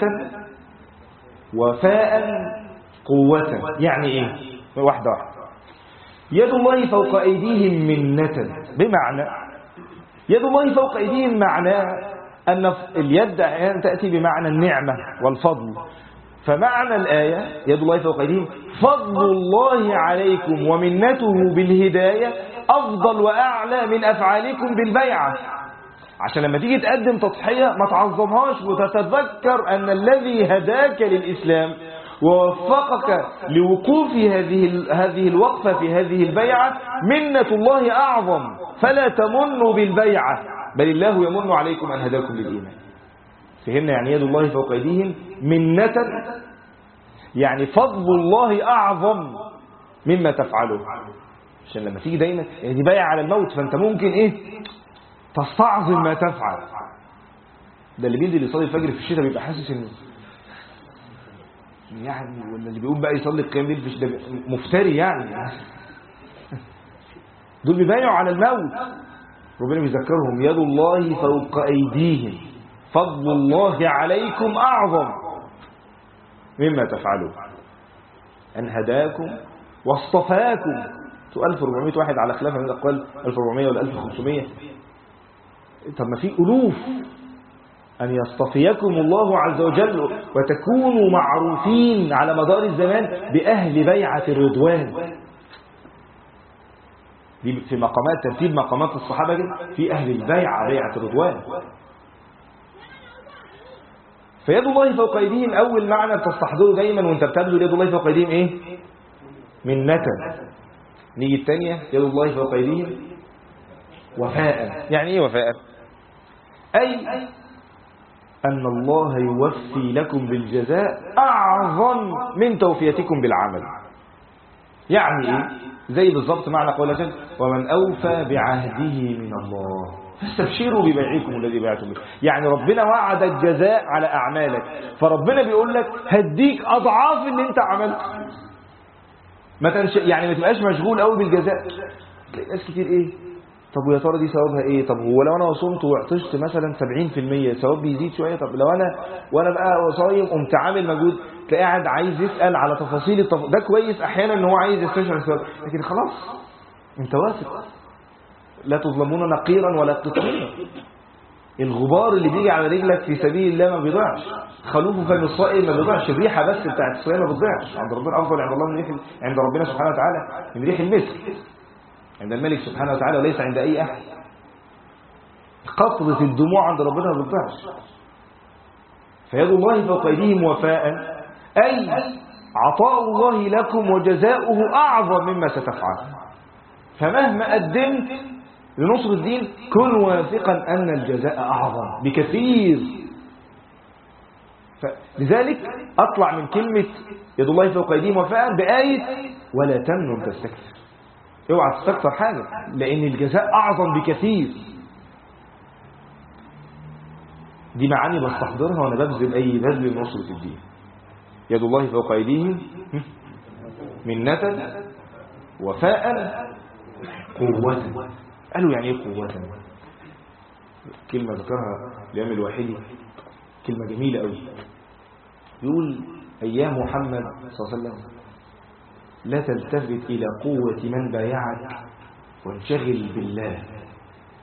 Speaker 1: وفاء قوة. يعني إيه؟ واحدة واحدة. يد الله فوق أيديهم منة، بمعنى يد الله فوق أيديهم معناه أن اليد أحيانا تأتي بمعنى النعمة والفضل. فمعنى الآية يد الله فوق أيديهم فضل الله عليكم ومنته بالهداية أفضل وأعلى من أفعالكم بالبيعة. عشان لما تيجي تقدم تضحية ما تعظمهاش، وتتذكر أن الذي هداك للإسلام ووفقك لوقوف هذه الوقفة في هذه البيعة منة الله أعظم، فلا تمنوا بالبيعة بل الله يمن عليكم أن هداكم للإيمان. فهمنا يعني يد الله فوق أيديهم منة، يعني فضل الله أعظم مما تفعله. عشان لما تيجي دايما يعني دي بايع على الموت، فأنت ممكن إيه تستعظم ما تفعل. ده اللي بينزل يصلي الفجر في الشتاء بيبقى حاسس إنه يعني، ولا اللي بيقوم بقى يصلي القيام ليل في الشتاء مفتري يعني. دول بيبايعوا على الموت. ربنا بيذكرهم يد الله فوق أيديهم فضل الله عليكم أعظم مما تفعلون أن هداكم واصطفاكم. 1400 واحد على خلاف من الأقوال 1400 ولا 1500. طب ما في ألوف. أن يصطفيكم الله عز وجل وتكونوا معروفين على مدار الزمان بأهل بيعة الرضوان. دي في مقامات ترتيب مقامات الصحابة في أهل البيعة بيعة الرضوان. فيد الله فوق أيديهم أول معنى بتستحضره دايما وانت بتبذل يد الله فوق أيديهم إيه؟ منة. نيجي الثانية يد الله فوق أيديهم وفاء. يعني إيه وفاء؟ أي أن الله يوفي لكم بالجزاء أعظم من توفيتكم بالعمل. يعني إيه؟ زي بالضبط معنى قول جل ومن أوفى بعهده من الله فاستبشروا ببيعكم الذي بعتم به. يعني ربنا وعد الجزاء على أعمالك، فربنا بيقول لك هديك أضعاف اللي انت عملت. يعني ما تبقاش مشغول قوي بالجزاء. تلاقي ناس كتير ايه طب ويا ترى دي ثوابها ايه؟ طب هو لو انا صمت وعطشت مثلا 70% ثواب بيزيد شويه. طب لو وانا بقى صايم قمت عامل مجهود، تلاقي قاعد عايز يسال على تفاصيل ده كويس احيانا ان هو عايز يستشعر الثواب، لكن خلاص انت واثق لا تظلمون نقيرا ولا قطميرا. الغبار اللي بيجي على رجلك في سبيل الله ما بيضيعش، خلوف فم الصائم ما بيضيعش، الريحه بس بتاعت الصيام ما بتضيعش عند ربنا، افضل عند الله من ريح عند ربنا سبحانه وتعالى من ريح المسك عند الملك سبحانه وتعالى وليس عند اي احد. قطرة الدموع عند ربنا ما بتضيعش. فيد الله فوق ايديهم وفاء اي عطاء الله لكم وجزاؤه اعظم مما ستفعل. فمهما قدمت لنصر الدين كن واثقا أن الجزاء أعظم بكثير. لذلك أطلع من كلمة يد الله فوق أيديهم وفاء بآية ولا تمنن تستكثر. اوعى تستكثر حاجة لأن الجزاء أعظم بكثير. دي معاني بستحضرها وأنا ببذل أي بذل لنصرة الدين. يد الله فوق أيديهم منة وفاء قوة. قالوا يعني ايه قوة؟ كلمة ذكرها الإمام الواحدي كلمة جميلة قوي. يقول أيام محمد صلى الله عليه وسلم لا تلتفت إلى قوة من بايعك وانشغل بالله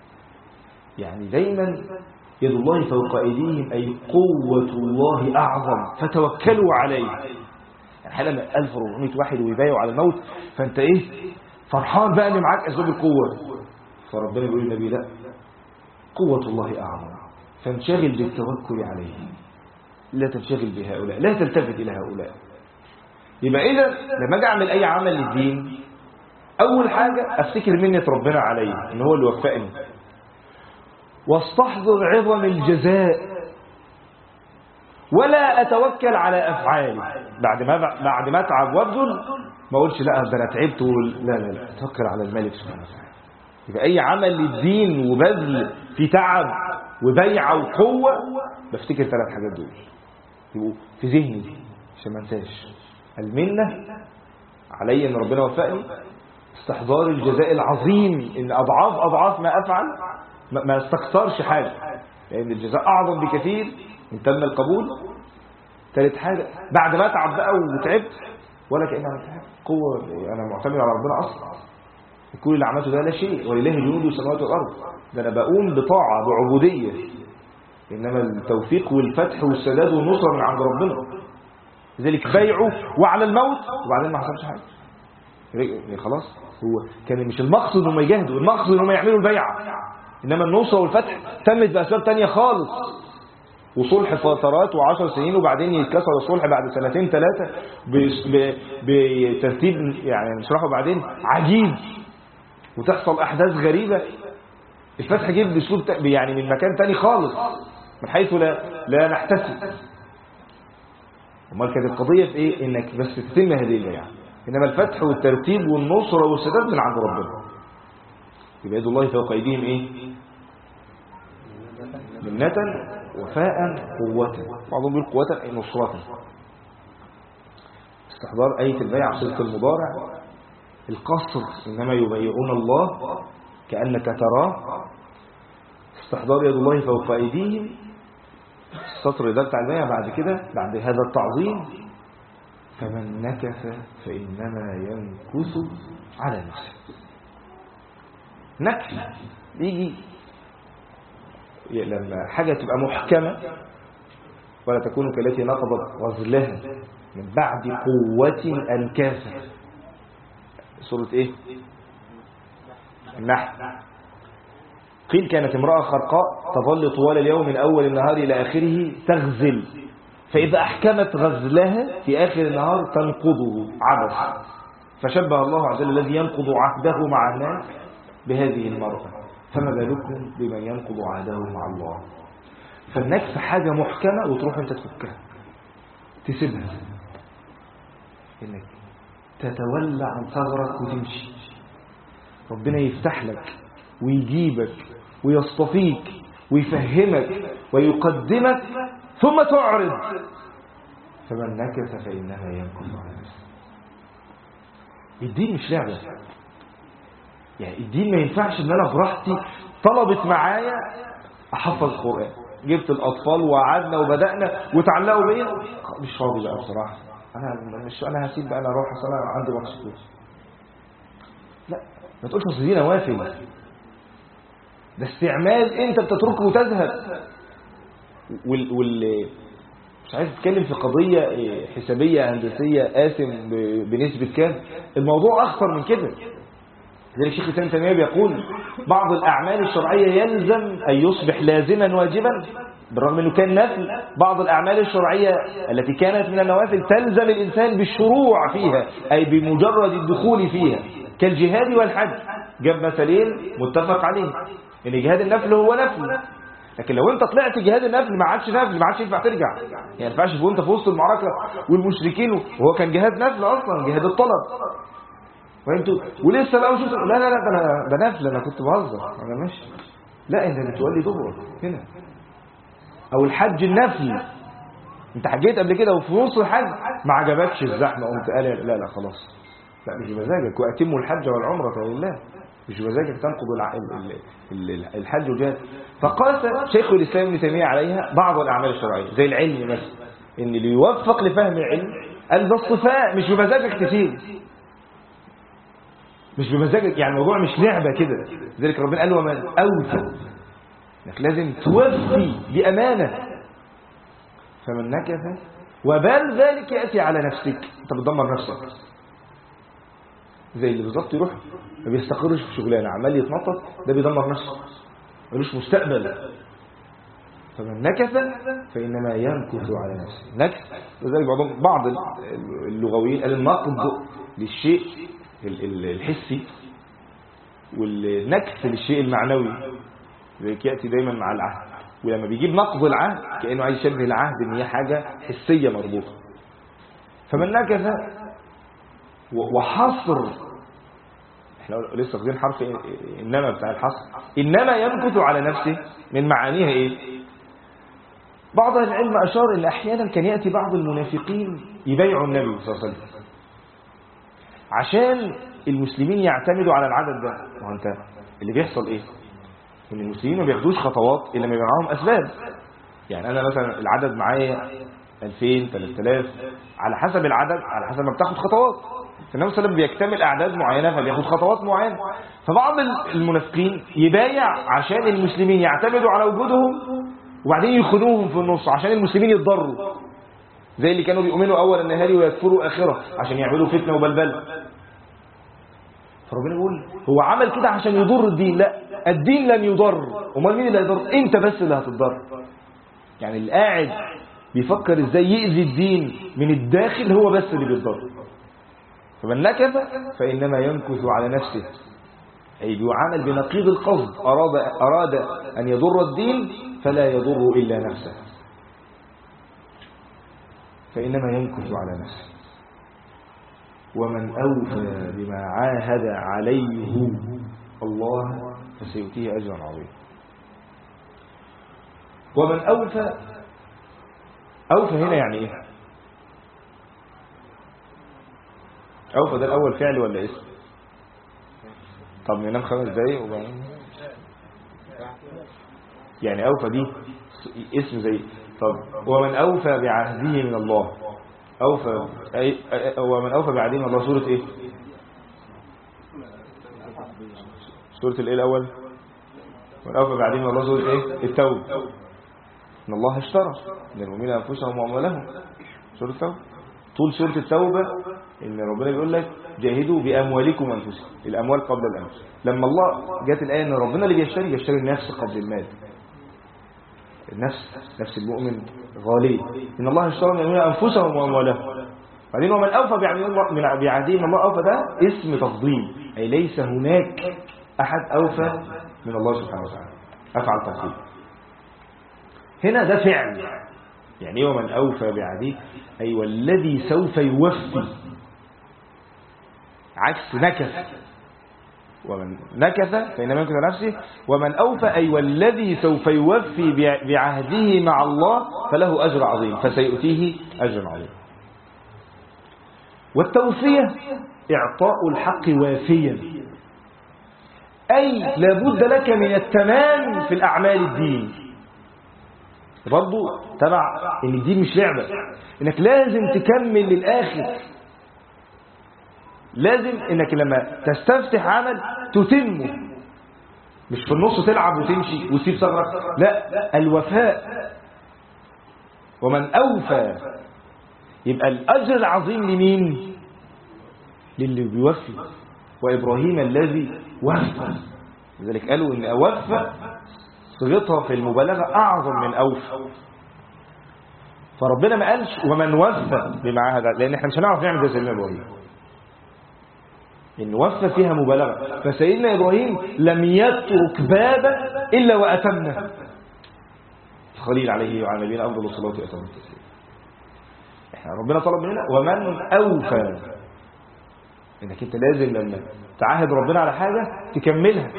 Speaker 1: يعني دايما يد الله فوق أيديهم، أي قوة الله أعظم فتوكلوا عليه. يعني حالا 1400 واحد ويبايعوا على الموت، فأنت إيه فرحان بقى أن معاك أسباب القوة. فربنا يقول للنبي لا، قوة الله أعظم، فانشغل بالتوكل عليه، لا تنشغل بهؤلاء، لا تلتفت إلى هؤلاء. يبقى إذا لما أجي أعمل أي عمل للدين، أول حاجة أفتكر منة ربنا علي إن هو اللي وفقني، واستحضر عظم الجزاء، ولا أتوكل على أفعالي. بعد ما أتعب وابذل ما أقولش لا ده أنا تعبت لا أتوكل على الملك سبحانه وتعالى. يبقى أي عمل للدين وبذل في تعب وبيعة وقوة بفتكر 3 حاجات دول يبقوا في ذهني عشان ما انساش. المنة علي ان ربنا وفقني، استحضار الجزاء العظيم ان اضعاف ما افعل، ما استكثرش حاجة لان الجزاء اعظم بكثير من تم القبول. 3 حاجة بعد ما اتعب بقى وتعبت ولا كأن انا تعبت، قوة انا معتمد على ربنا اصلا، كل اللي عملته ده لا شيء، ولله جنود السماوات والارض، ده انا بقوم بطاعة بعبودية، انما التوفيق والفتح والسداد والنصرة من عند ربنا. لذلك بايعوا وعلى الموت وبعدين ما حصلش حاجة. يعني خلاص هو كان مش المقصد انهم يجاهدوا، المقصد انهم يعملوا البيعة، انما النصرة والفتح تمت بأسباب تانية خالص، وصلح فترات و10 سنين وبعدين يتكسر الصلح بعد 2 3 بترتيب يعني نشرحه بعدين عجيب، وتحصل احداث غريبة. الفتح جه باسلوب يعني من مكان تاني خالص من حيث لا نحتسب. امال كانت القضية في ايه؟ انك بس تتم هذه البيعة، انما الفتح والترتيب والنصرة والسداد من عند ربنا. يبقى يد الله فوق ايديهم ايه؟ منة وفاء قوة، بعضهم يقول قوة اي نصرة. استحضار آية البيع صيغة المضارع، القصر إنما يبيعون الله كأنك تراه. استحضار يد الله فوق أيديهم، السطر ده بتاع البيع بعد كده بعد هذا التعظيم، فمن نكث فإنما ينكث على نفسه. نكث يجي لما حاجة تبقى محكمة، ولا تكون كالتي نقضت غزلها من بعد قوة أنكاثا. سورة ايه؟ النحل. قيل كانت امرأة خرقاء تظل طوال اليوم من أول النهار إلى آخره تغزل، فإذا أحكمت غزلها في آخر النهار تنقضه عبث، فشبه الله عز وجل الذي ينقض عهده مع الناس بهذه المرأة، فما بالكم بمن ينقض عهده مع الله. فالنكس حاجة محكمة وتروح انت تفكها تسيبها، انك تتولى عن ثغرك وتمشي، ربنا يفتح لك ويجيبك ويصطفيك ويفهمك ويقدمك ثم تعرض. فمن نكث فإنما ينكث على نفسه. الدين مش لعبة، يعني الدين ما ينفعش ان انا براحتي طلبت معايا احفظ القرآن، جبت الاطفال وقعدنا وبدأنا وتعلقوا بيا، مش فاضي بقى بصراحة، انا هسيب بقى، انا اروح اصلا عندي ماتش. لا، ما تقولش اصل دي نوافل، ده استعمال انت بتتركه وتذهب. مش عايز اتكلم في قضية حسابية هندسية قاسم بنسبة كام، الموضوع اخطر من كده. زي الشيخ الإسلام ابن تيمية بيقول بعض الأعمال الشرعية يلزم أن يصبح لازما واجبا بالرغم أنه كان نفل. بعض الأعمال الشرعية التي كانت من النوافل تلزم الإنسان بالشروع فيها، أي بمجرد الدخول فيها، كالجهاد والحج. جاب مثلين متفق عليه ان جهاد النفل هو نفل، لكن لو انت طلعت جهاد النفل ما عادش نفل، ما عادش ينفع ترجع. يعني ما ينفعش وانت في وسط المعركه والمشركين وهو كان جهاد نفل اصلا، جهاد الطلب، وانتوا ولسه بقى وشوف لا لا لا ده نفل، انا كنت بهزر انا ماشي. لا انت بتولي دبر هنا. او الحج النفل، انت حجيت قبل كده وفي نص الحج ما عجبكش الزحمه قمت قال لا لا خلاص، لا مش بمزاجك، واتموا الحج والعمره لله، مش بمزاجك تنقض الحج والجهاد. فقاس شيخ الاسلام ابن تيميه عليها بعض الاعمال الشرعيه زي العلم مثلا، ان اللي يوفق لفهم العلم قال ده الصفاء، مش بمزاجك تسيب، مش بمزاجك، يعني الموضوع مش لعبه كده. لذلك ربنا قال ومن اوفى انك لازم توفي بأمانة. فمن نكث وبال ذلك يأتي على نفسك، انت بتدمر نفسك. زي اللي بالظبط يروح ما بيستقرش في شغلانه، عمال يتنطط، ده بيدمر نفسه، ملوش مستقبل. فمن نكث فإنما ينكث على نفسه. نكث لذلك بعض اللغويين قال النقد للشيء الحسي والنكث للشيء المعنوي، زي يأتي دايما مع العهد. ولما بيجيب نقض العهد كأنه عايز يشبه العهد ان هي حاجة حسية مربوطة. فمن نكث وحصر، احنا لسه واخدين حرف انما بتاع الحصر، انما ينكث على نفسه من معانيها ايه؟ بعض العلم اشار ان احيانا كان ياتي بعض المنافقين يبايعوا النبي صلى الله عليه وسلم عشان المسلمين يعتمدوا على العدد ده. وانت اللي بيحصل ايه؟ ان المسلمين ما بياخدوش خطوات الا ما يبقى معاهم اسباب. يعني انا مثلا العدد معايا 2000 3000 على حسب العدد، على حسب ما بتاخد خطوات. فالنبي صلى الله عليه وسلم بيكتمل اعداد معينه فبياخد خطوات معينه. فبعض المنافقين يبايع عشان المسلمين يعتمدوا على وجودهم وبعدين يخدوهم في النص عشان المسلمين يتضروا، زي اللي كانوا بيؤمنوا اول النهار ويكفروا اخره عشان يعملوا فتنه وبلبله. فربنا يقول هو عمل كده عشان يضر الدين. لا، الدين لن يضر. امال مين اللي هيضر؟ انت بس اللي هتضر. يعني اللي قاعد بيفكر ازاي يأذي الدين من الداخل هو بس اللي بيضر. فمن نكث فإنما ينكث على نفسه، أي بيعامل بنقيض القصد. أراد أن يضر الدين فلا يضر إلا نفسه، فإنما ينكث على نفسه. ومن أوفى بما عاهد عليه الله فسيؤتيه أجرا عظيما. ومن أوفى، أوفى هنا يعني إيه؟ أوفى ده الأول فعل ولا اسم؟ طب ننام 5 دقايق وبعدين يعني أوفى دي اسم زي. طب ومن أوفى بعهده من الله، أوفى ومن أوفى بعهده من الله سورة إيه؟ سورة الإيه الأول؟ ومن أوفى بعهده من الله سورة إيه؟ التوبة. إن الله اشترى من المؤمنين أنفسهم وأموالهم، سورة التوبة. طول سورة التوبة إن ربنا بيقول لك جاهدوا بأموالكم وأنفسكم، الأموال قبل الأنفس. لما الله جاءت الآية إن ربنا اللي بيشتري النفس قبل المال. نفس المؤمن غالي. إن الله اشترى من المؤمنين أنفسهم وأموالهم. بعدين ومن أوفى بعهده من الله، أوفى ده اسم تفضيل، أي ليس هناك أحد أوفى من الله سبحانه وتعالى، أفعل تفضيل. هنا ده فعل. يعني ومن أوفى بعهده أي والذي سوف يوفي، عكس نكث. ومن نكث فإنما ينكث نفسه. ومن أوفى أي والذي سوف يوفي بعهده مع الله فله أجر عظيم، فسيؤتيه أجر عظيم. والتوفية إعطاء الحق وافيا، أي لابد لك من التمام في الأعمال الدين. برضو تبع ان الدين مش لعبة، انك لازم تكمل للآخر. لازم انك لما تستفتح عمل تتمه، مش في النص تلعب وتمشي وتسيب ثغرك. لا، الوفاء. ومن أوفى يبقى الأجر العظيم لمين؟ للي بيوفي. وإبراهيم الذي وفى، لذلك قالوا ان أوفى صيغتها في المبالغة أعظم من أوفى. فربنا ما قالش ومن وفى بما عاهد، لأن احنا مش هنعرف نعمل زي سيدنا إبراهيم. إن وفى فيها مبالغة. فسيدنا إبراهيم لم يترك بابا إلا وأتمه. الخليل عليه وعلى نبينا أفضل الصلاة وأتم التسليم. احنا ربنا طلب مننا ومن أوفى، إنك أنت لازم لما تعاهد ربنا على حاجة تكملها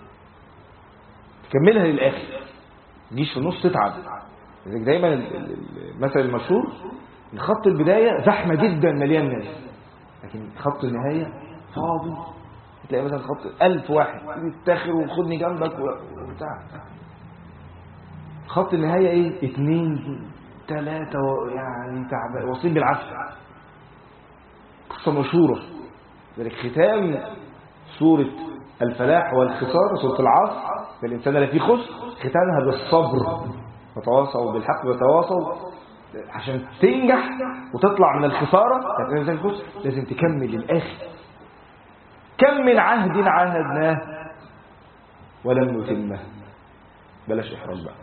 Speaker 1: للآخر، تجيش في النص تتعب. لذلك دايما المثل المشهور ان خط البداية زحمة جدا مليان ناس، لكن خط النهاية فاضي. تلاقي مثلا خط 1000 واحد يتاخر وخدني جنبك وبتاع. خط النهاية ايه؟ 2 3 يعني تعب واصلين بالعافية. قصة مشهورة. لذلك ختام سورة الفلاح والخسار، سورة العصر، فالإنسان اللي فيه خسر ختامها بالصبر، وتواصوا بالحق وتواصوا عشان تنجح وتطلع من الخسارة. لازم تكمل للآخر. كم من عهد عاهدناه ولم نتمه. بلاش إحراج بقى.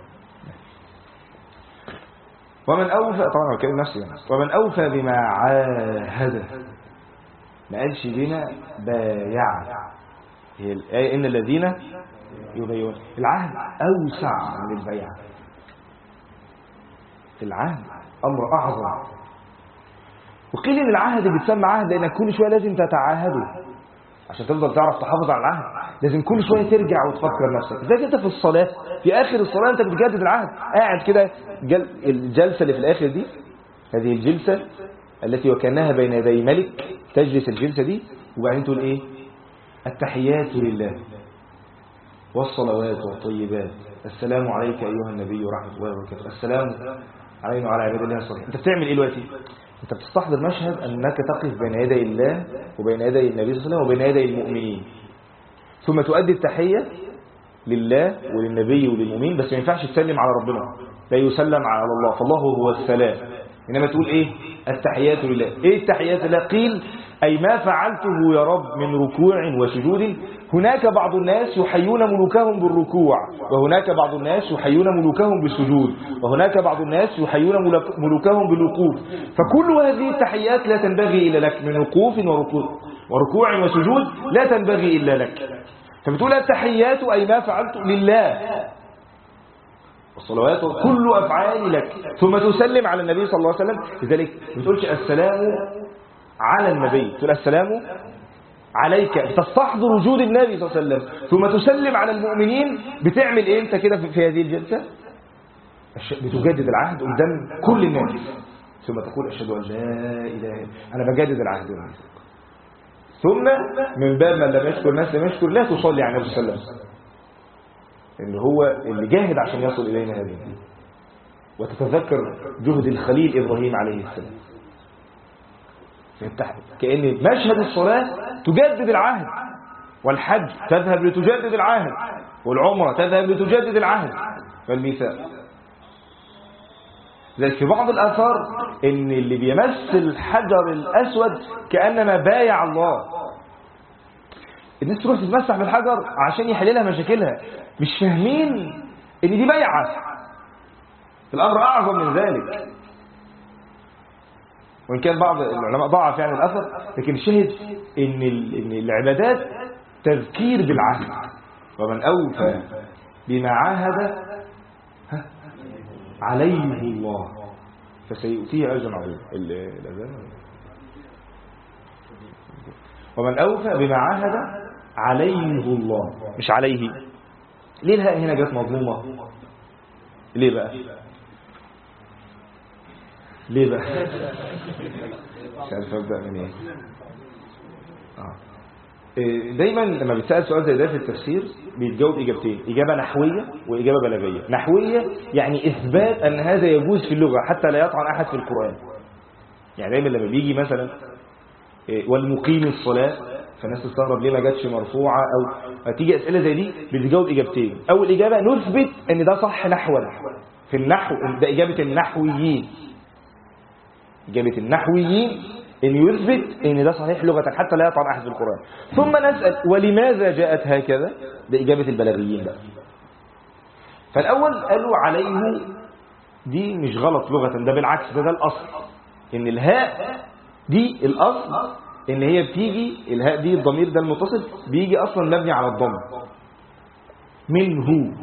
Speaker 1: ومن أوفى، طبعا أنا بكلم نفسي يعني. ومن أوفى بما عاهد، ما قالش بما بايع. هي الآية إن الذين يبايعون، العهد أوسع من البيع. العهد أمر أعظم. وقيل إن العهد بيتسمى عهد لأنك كل شوية لازم تتعاهده عشان تفضل تعرف تحافظ على العهد. لازم كل شوية ترجع وتفكر نفسك. إذا أنت في الصلاة في آخر الصلاة أنت بتجدد العهد، قاعد كده الجلسة اللي في الآخر دي، هذه الجلسة التي وكأنها بين يدي ملك، تجلس الجلسة دي وبعدين تقول إيه؟ التحيات لله والصلوات والطيبات، السلام عليك أيها النبي ورحمة الله وبركاته، السلام علينا وعلى عباد الله الصالحين. أنت بتعمل إيه دلوقتي؟ أنت بتستحضر مشهد أنك تقف بين يدي الله وبين يدي النبي صلى الله عليه وسلم وبين يدي المؤمنين، ثم تؤدي التحية لله وللنبي وللمؤمنين. بس ما ينفعش تسلم على ربنا، لا يسلم على الله، فالله هو السلام. إنما تقول إيه؟ التحيات لله. إيه التحيات لله؟ قيل أي ما فعلته يا رب من ركوع وسجود. هناك بعض الناس يحيون ملوكهم بالركوع، وهناك بعض الناس يحيون ملوكهم بالسجود، وهناك بعض الناس يحيون ملوكهم بالوقوف. فكل هذه التحيات لا تنبغي إلا لك، من وقوف وركوع وسجود لا تنبغي إلا لك. فبتقول التحيات أي ما فعلت لله، والصلوات كل أفعال لك، ثم تسلم على النبي صلى الله عليه وسلم. لذلك ما بتقولش السلام على النبي، تقول السلام عليك، تستحضر وجود النبي صلى الله عليه وسلم، ثم تسلم على المؤمنين. بتعمل ايه انت كده في هذه الجلسة؟ بتجدد العهد قدام كل الناس، ثم تقول أشهد أن لا إله إلا الله، أنا بجدد العهد والميثاق. ثم من باب من لم يشكر الناس لم يشكر، لا تصلي على النبي صلى الله عليه وسلم اللي هو اللي جاهد عشان يصل إلينا هذه الدين، وتتذكر جهد الخليل إبراهيم عليه السلام. كأن مشهد الصلاة تجدد العهد، والحج تذهب لتجدد العهد، والعمرة تذهب لتجدد العهد والميثاق. لذلك في بعض الآثار إن اللي بيمس الحجر الأسود كأنما بايع الله. الناس تروح تتمسح بالحجر عشان يحللها مشاكلها، مش فاهمين إن دي بيعة. الأمر أعظم من ذلك، وإن كان بعض العلماء ضعف يعني الأثر، لكن الشاهد إن العبادات تذكير بالعهد. ومن أوفى بما عاهد عليه الله فسيؤتيه أجرا عظيما. ومن أوفى بما عاهد عليه الله، مش عليه. ليه الهاء هنا جت مضمومة؟ ليه بقى؟ مش عارف أبدأ من إيه. دايما لما بيتسأل سؤال زي ده في التفسير بيتجاوب إجابتين، إجابة نحوية وإجابة بلاغية. نحوية يعني إثبات أن هذا يجوز في اللغة حتى لا يطعن أحد في القرآن. يعني دايما لما بيجي مثلا والمقيم الصلاة، فالناس تستغرب ليه ما جاتش مرفوعة، أو تيجي أسئلة زي دي بتجاوب إجابتين. أول إجابة نثبت أن ده صح نحوا، في النحو ده إجابة النحويين. إجابة النحويين إن يثبت إن ده صحيح لغة حتى لا يطعن أحد في القرآن. ثم نسأل ولماذا جاءت هكذا؟ ده إجابة البلاغيين بقى. فالأول قالوا عليه دي مش غلط لغة، ده بالعكس، ده الأصل. إن الهاء دي الأصل إن هي بتيجي، الهاء دي الضمير ده المتصل بيجي أصلا مبني على الضم منه،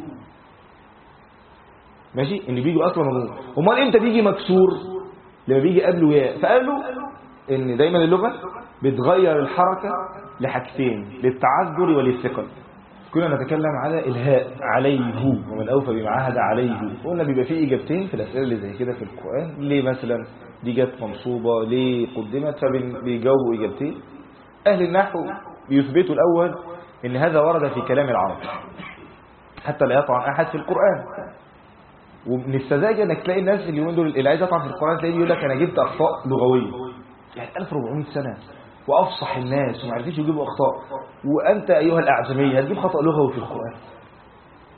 Speaker 1: ماشي، إن بيجي أصلا منه. ومال إمتى بيجي مكسور؟ لما بيجي قبله ياء. فقالوا إن دايما اللغة بتغير الحركة لحاجتين، للتعذر وللثقل. كنا نتكلم على الهاء عليه، ومن أوفى بما عاهد عليه. قلنا بيبقى فيه إجابتين في الأسئلة اللي زي كده في القرآن. ليه مثلا دي جت منصوبة، ليه قدمت، فبيجاوبوا إجابتين. أهل النحو بيثبتوا الأول إن هذا ورد في كلام العرب حتى لا يطعن أحد في القرآن. ومن السذاجة انك تلاقي الناس اليومين دول اللي عايز يطعن في القرآن تلاقيه يقول لك انا جبت اخطاء لغويه، يعني 1400 سنه وافصح الناس وما عرفوش يجيبوا اخطاء، وانت ايها الاعجمي هتجيب خطأ لغوي في القرآن؟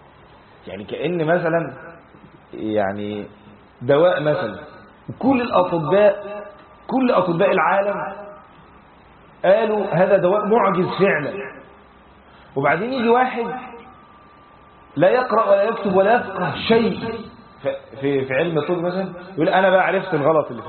Speaker 1: يعني كأن مثلا يعني دواء مثلا، كل أطباء العالم قالوا هذا دواء معجز فعلا، وبعدين يجي واحد لا يقرأ ولا يكتب ولا يفقه شيء في علم الطب مثلا، يقول أنا بقى عرفت الغلط اللي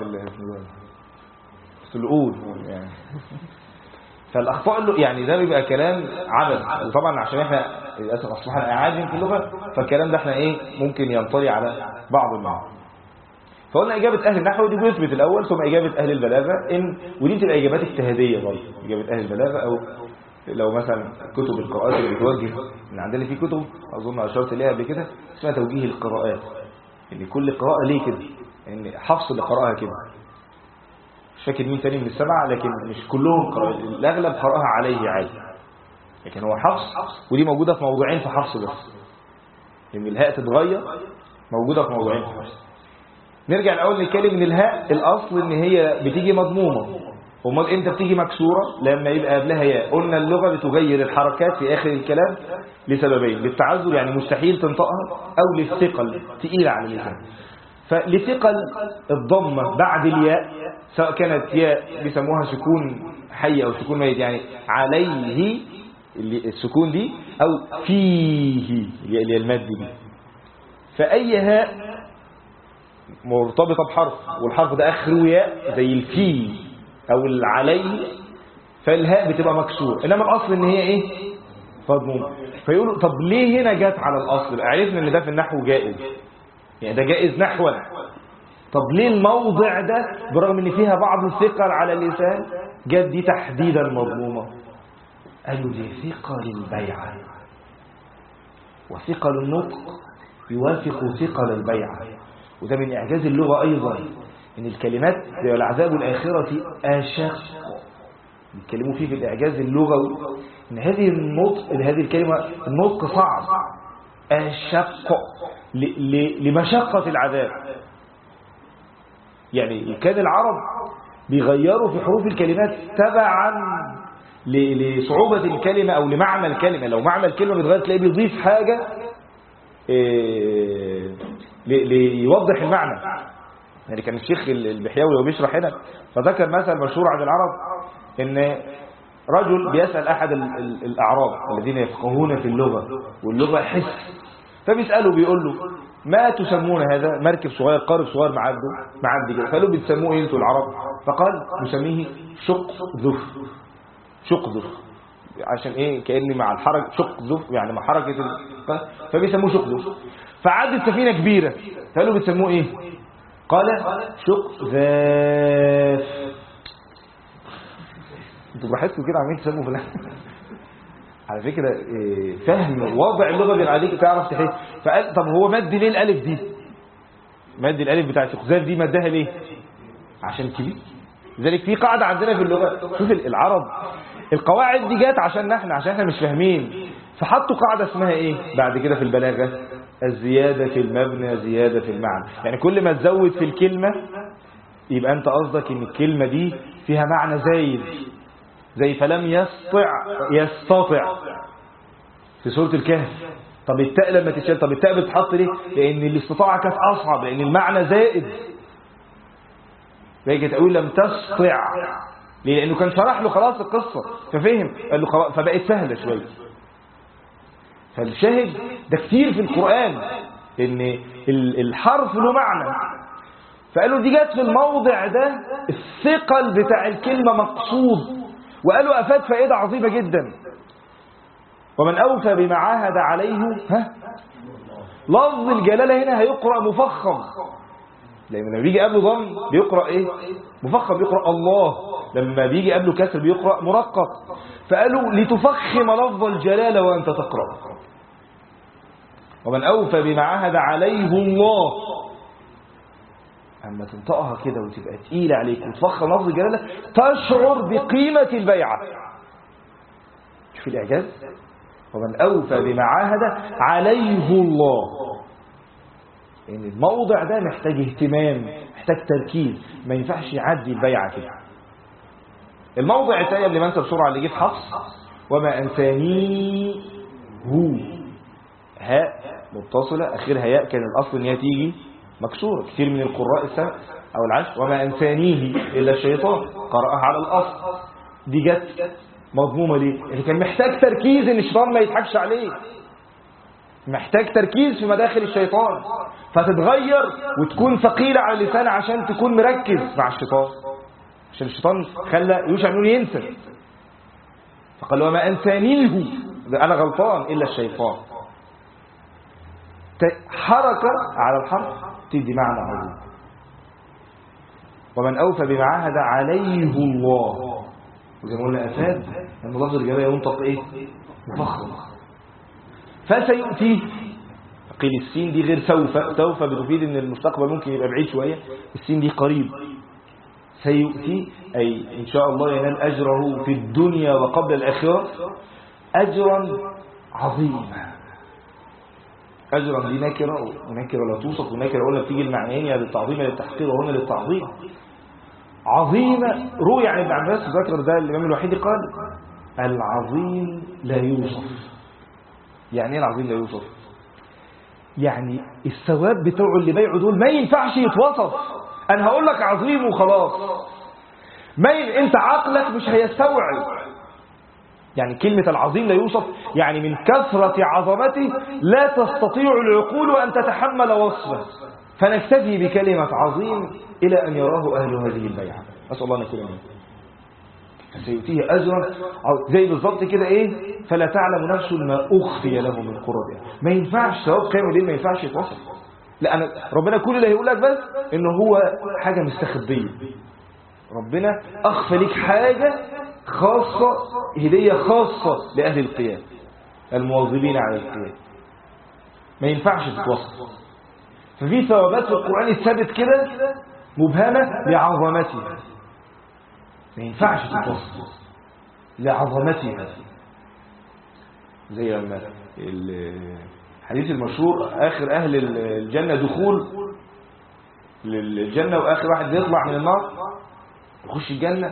Speaker 1: في الأول يعني. فالأخطاء يعني ده بيبقى كلام عبث، وطبعا عشان احنا للأسف أصبحنا أعاجم في اللغة، فالكلام ده احنا ممكن ينطلي على بعض المعاني. فقلنا إجابة أهل النحو دي بيثبت الأول، ثم إجابة أهل البلاغة، ودي بتبقى إجابات اجتهادية برضه، إجابة أهل البلاغة. أو لو مثلا كتب القراءات اللي بتوجه، إن عندنا في كتب أظن أشرت إليها قبل كده اسمها توجيه القراءات، إن كل قراءة ليه كده، إن حفص اللي قرأها كده، مش فاكر مين تاني من السبعة، لكن مش كلهم قراءة، الأغلب قرأها عليه عادي، لكن هو حفص، ودي موجودة في موضوعين في حفص بس، إن الهاء تتغير موجودة في موضوعين في حفص. نرجع الأول نتكلم من الهاء، الأصل إن هي بتيجي مضمومة، ومال إمتى بتيجي مكسورة؟ لما يبقى قبلها ياء. قلنا اللغة بتغير الحركات في آخر الكلام لسببين، للتعذر يعني مستحيل تنطقها، أو للثقل تقيلة على اللسان. فلثقل الضمة بعد الياء، سواء كانت ياء بيسموها سكون حي أو سكون ميت، يعني عليه السكون دي، أو فيه اللي هي المد دي، فأي هاء مرتبطة بحرف والحرف ده آخره ياء زي الفي أو العلي، فالهاء بتبقى مكسور، إنما الأصل إن هي مضمومة. فيقولوا طب ليه هنا جت على الأصل؟ عرفنا إن ده في النحو جائز، يعني ده جائز نحوا، طب ليه الموضع ده برغم إن فيها بعض الثقل على اللسان جت دي تحديدا مضمومة؟ قالوا دي ثقل البيعة، وثقل النطق يوافق ثقل البيعة، وده من إعجاز اللغة أيضا، إن الكلمات والعذاب الآخرة أشق، يتكلموا فيه في الإعجاز اللغوي، إن هذه الكلمة النطق صعب، أشق لمشقة العذاب. يعني كان العرب بيغيروا في حروف الكلمات تبعا لصعوبة الكلمة أو لمعنى الكلمة. لو معنى الكلمة بيتغير تلاقيه بيضيف حاجة ليوضح المعنى. يعني كان الشيخ البحياوي وهو بيشرح هنا فذكر مثل مشهور عن العرب، ان رجل بيسأل احد الاعراب الذين يفقهون في اللغة واللغة حس، فبيسأله بيقول له ما تسمون هذا؟ مركب صغير قارب صغير معدي كده، فقالوا بتسموه ايه انتوا العرب؟ فقال نسميه شقذف، عشان كأني مع الحركة شقذف يعني مع حركة فبيسموه شقذف. فعدت سفينة كبيرة فقالوا بتسموه ايه؟ قال شقذاف. انتوا براحتكم كده عمالين تسموا فلان. على فكرة فهم وضع اللغة بيخليك تعرف تحس. فقال طب هو مد ليه الالف دي؟ مد الالف بتاع شقذاف دي مدها ليه؟ عشان كبير. لذلك في قاعدة عندنا في اللغة، شوف العرب القواعد دي جات عشان احنا مش فاهمين، فحطوا قاعدة اسمها ايه بعد كده في البلاغة؟ الزيادة في المبنى زيادة في المعنى. يعني كل ما تزود في الكلمة يبقى انت قصدك ان الكلمة دي فيها معنى زايد، زي فلم يستطع في سورة الكهف. طب التاء لما تتشال، طب التاء بتحط ليه؟ لان الاستطاعة كانت اصعب، لان المعنى زائد. زي تقول لم تستطع ليه؟ لانه كان شرح له خلاص القصة ففهم، قال له خلاص فبقت سهلة شوية. فالشاهد ده كتير في القرآن ان الحرف له معنى، فقالوا دي جت في الموضع ده الثقل بتاع الكلمة مقصود، وقالوا أفاد فائدة عظيمة جدا. ومن أوفى بما عاهد عليه لفظ الجلالة هنا هيقرأ مفخم، لما بيجي قبله ضم بيقرأ مفخم، بيقرأ الله. لما بيجي قبله كسر بيقرأ مرقق. فقالوا لتفخم لفظ الجلالة وأنت تقرأ. ومن أوفى بما عاهد عليه الله، أما تنطقها كده وتبقى تقيلة عليك وتفخم لفظ الجلالة تشعر بقيمة البيعة. شوف الإعجاز. ومن أوفى بما عاهد عليه الله، يعني الموضع ده محتاج اهتمام، محتاج تركيز، ما ينفعش يعدي البيعة كده. الموضع الثاني قبل ما انسى بسرعة اللي جه في حفص، وما أنسانيه هاء متصلة آخرها ياء، كان الأصل إن هي تيجي مكسورة. كثير من القراء السبع أو العشر وما أنسانيه إلا الشيطان قرأها على الأصل. دي جت مضمومة ليه؟ اللي كان محتاج تركيز إن الشيطان ما يضحكش عليه، محتاج تركيز في مداخل الشيطان، فتتغير وتكون ثقيلة على اللسان عشان تكون مركز مع الشيطان، عشان الشيطان خلى يوشع بن نون ينسى، فقال وما أنسانيه، أنا غلطان إلا الشيطان. حركة على الحرف تدي معنى عظيم. ومن أوفى بما عاهد عليه الله، وزي ما قلنا أفاد أن لفظ الجلالة ينطق إيه؟ مفخم. فسيؤتيه، قيل السين دي غير سوف بتفيد ان المستقبل ممكن يبقى بعيد شوية، السين دي قريب. سيؤتي أي إن شاء الله ينال أجره في الدنيا وقبل الآخرة أجرا عظيما. أجرا دي نكرة، ونكرة لا توصف، ونكرة قلنا بتيجي المعنيين يا للتعظيم يا للتحقير، وهنا للتعظيم. عظيمة روي عن ابن عباس، ذكر ده الإمام الوحيدي قال العظيم لا يوصف. يعني ايه العظيم لا يوصف؟ يعني الثواب بتوعه اللي بيعوا دول ما ينفعش يتوصف. انا هقول لك عظيم وخلاص، انت عقلك مش هيستوعب. يعني كلمة العظيم لا يوصف يعني من كثرة عظمته لا تستطيع العقول أن تتحمل وصفه، فنكتفي بكلمة عظيم إلى أن يراه أهل هذه البيعة. أسأل الله أن يكون منه. سيؤتيه أجرا زي بالضبط كده إيه، فلا تعلم نفس ما أخفي له من قرة. ما ينفعش ثواب قيام الليل ما ينفعش يتوصف. لا، ربنا كل اللي هيقول لك بس إنه هو حاجة مستخبية. ربنا أخفى لك حاجة خاصة، هدية خاصة لأهل القيام المواظبين على القيام، ما ينفعش تتوصف. ففي ثوابات في القرآن الثابت كده مبهمة لعظمتها، ما ينفعش تتوصف لعظمتها. زي لما الحديث المشهور آخر أهل الجنة دخول للجنة، وآخر واحد بيطلع من النار يخش الجنة،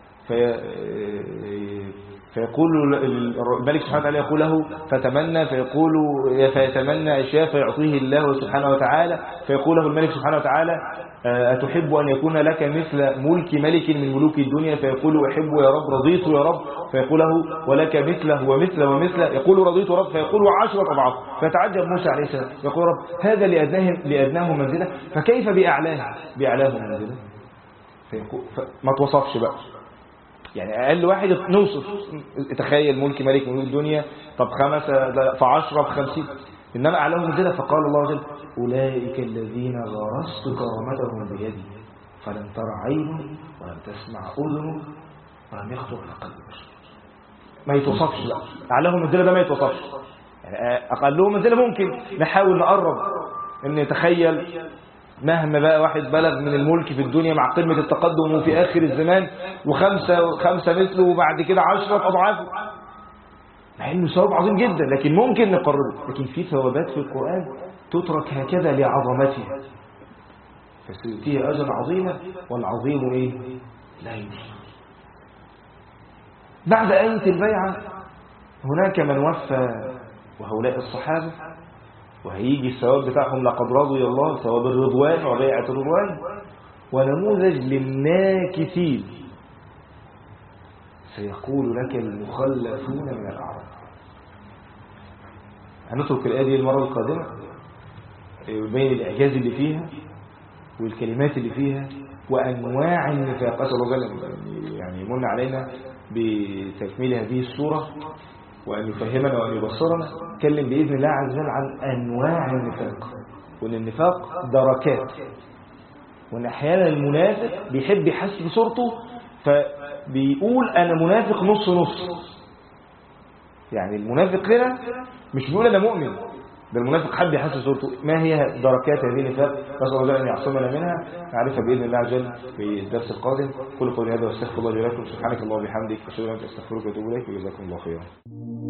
Speaker 1: فيقول الملك سبحانه وتعالى يقول له فتمنى، فيتمنى أشياء فيعطيه الله سبحانه وتعالى، فيقول له الملك سبحانه وتعالى أتحب أن يكون لك مثل ملك ملك من ملوك الدنيا؟ فيقول أحب يا رب، رضيت يا رب. فيقول له ولك مثله ومثله ومثله، يقول رضيت يا رب، فيقول 10 أضعاف. فيتعجب موسى عليه السلام يقول رب هذا لأدناه منزلة فكيف بأعلاه منزلة؟ ما توصفش بقى، يعني أقل واحد نوصف. تخيل ملك ملك ملوك الدنيا، طب 5 ف10 ب50، إنما أعلاه منزلة. فقال الله عز وجل أولئك الذين غرست كرامتهم بيدي فلم تر عين ولم تسمع أذن ولم يخطر على قلب بشر. ما يتوصفش بقى، أعلاه منزلة ده ما يتوصفش. يعني أقله منزلة ممكن نحاول نقرب إن نتخيل مهما بقى واحد بلغ من الملك في الدنيا مع قمة التقدم وفي آخر الزمان وخمسة مثله وبعد كده 10 أضعافه، مع إنه ثواب عظيم جدا، لكن ممكن نقربه. لكن في ثوابات في القرآن تترك هكذا لعظمتها، فسيؤتيه أجر عظيما، والعظيم إيه؟ لا يوصف. بعد آية البيعة هناك من وفى، وهؤلاء الصحابة، وهيجي الثواب بتاعهم لقد رضي الله، ثواب الرضوان وبيعة الرضوان. ونموذج للناكثين سيقول لك المخلفون من الأعراب. هنترك الآية دي المرة القادمة بين الإعجاز اللي فيها والكلمات اللي فيها وأنواع النفاق. أسأل الله يعني يمن علينا بتكميل هذه السورة وأن يفهمنا وأن يبصرنا. نتكلم بإذن الله عز وجل عن أنواع النفاق، وأن النفاق دركات، وأن أحيانا المنافق بيحب يحسن صورته فبيقول أنا منافق نص نص. يعني المنافق هنا مش بيقول أنا مؤمن، ده المنافق حب يحسن صورته. ما هي دركات هذه النفاق؟ نسأل الله أن يعصمنا منها، نعرفها بإذن الله عز وجل في الدرس القادم. كل قولي هذا واستغفر الله لي ولكم. سبحانك اللهم وبحمدك أشهد أن لا إله إلا أنت أستغفرك وأتوب إليك، وجزاكم الله خيرا.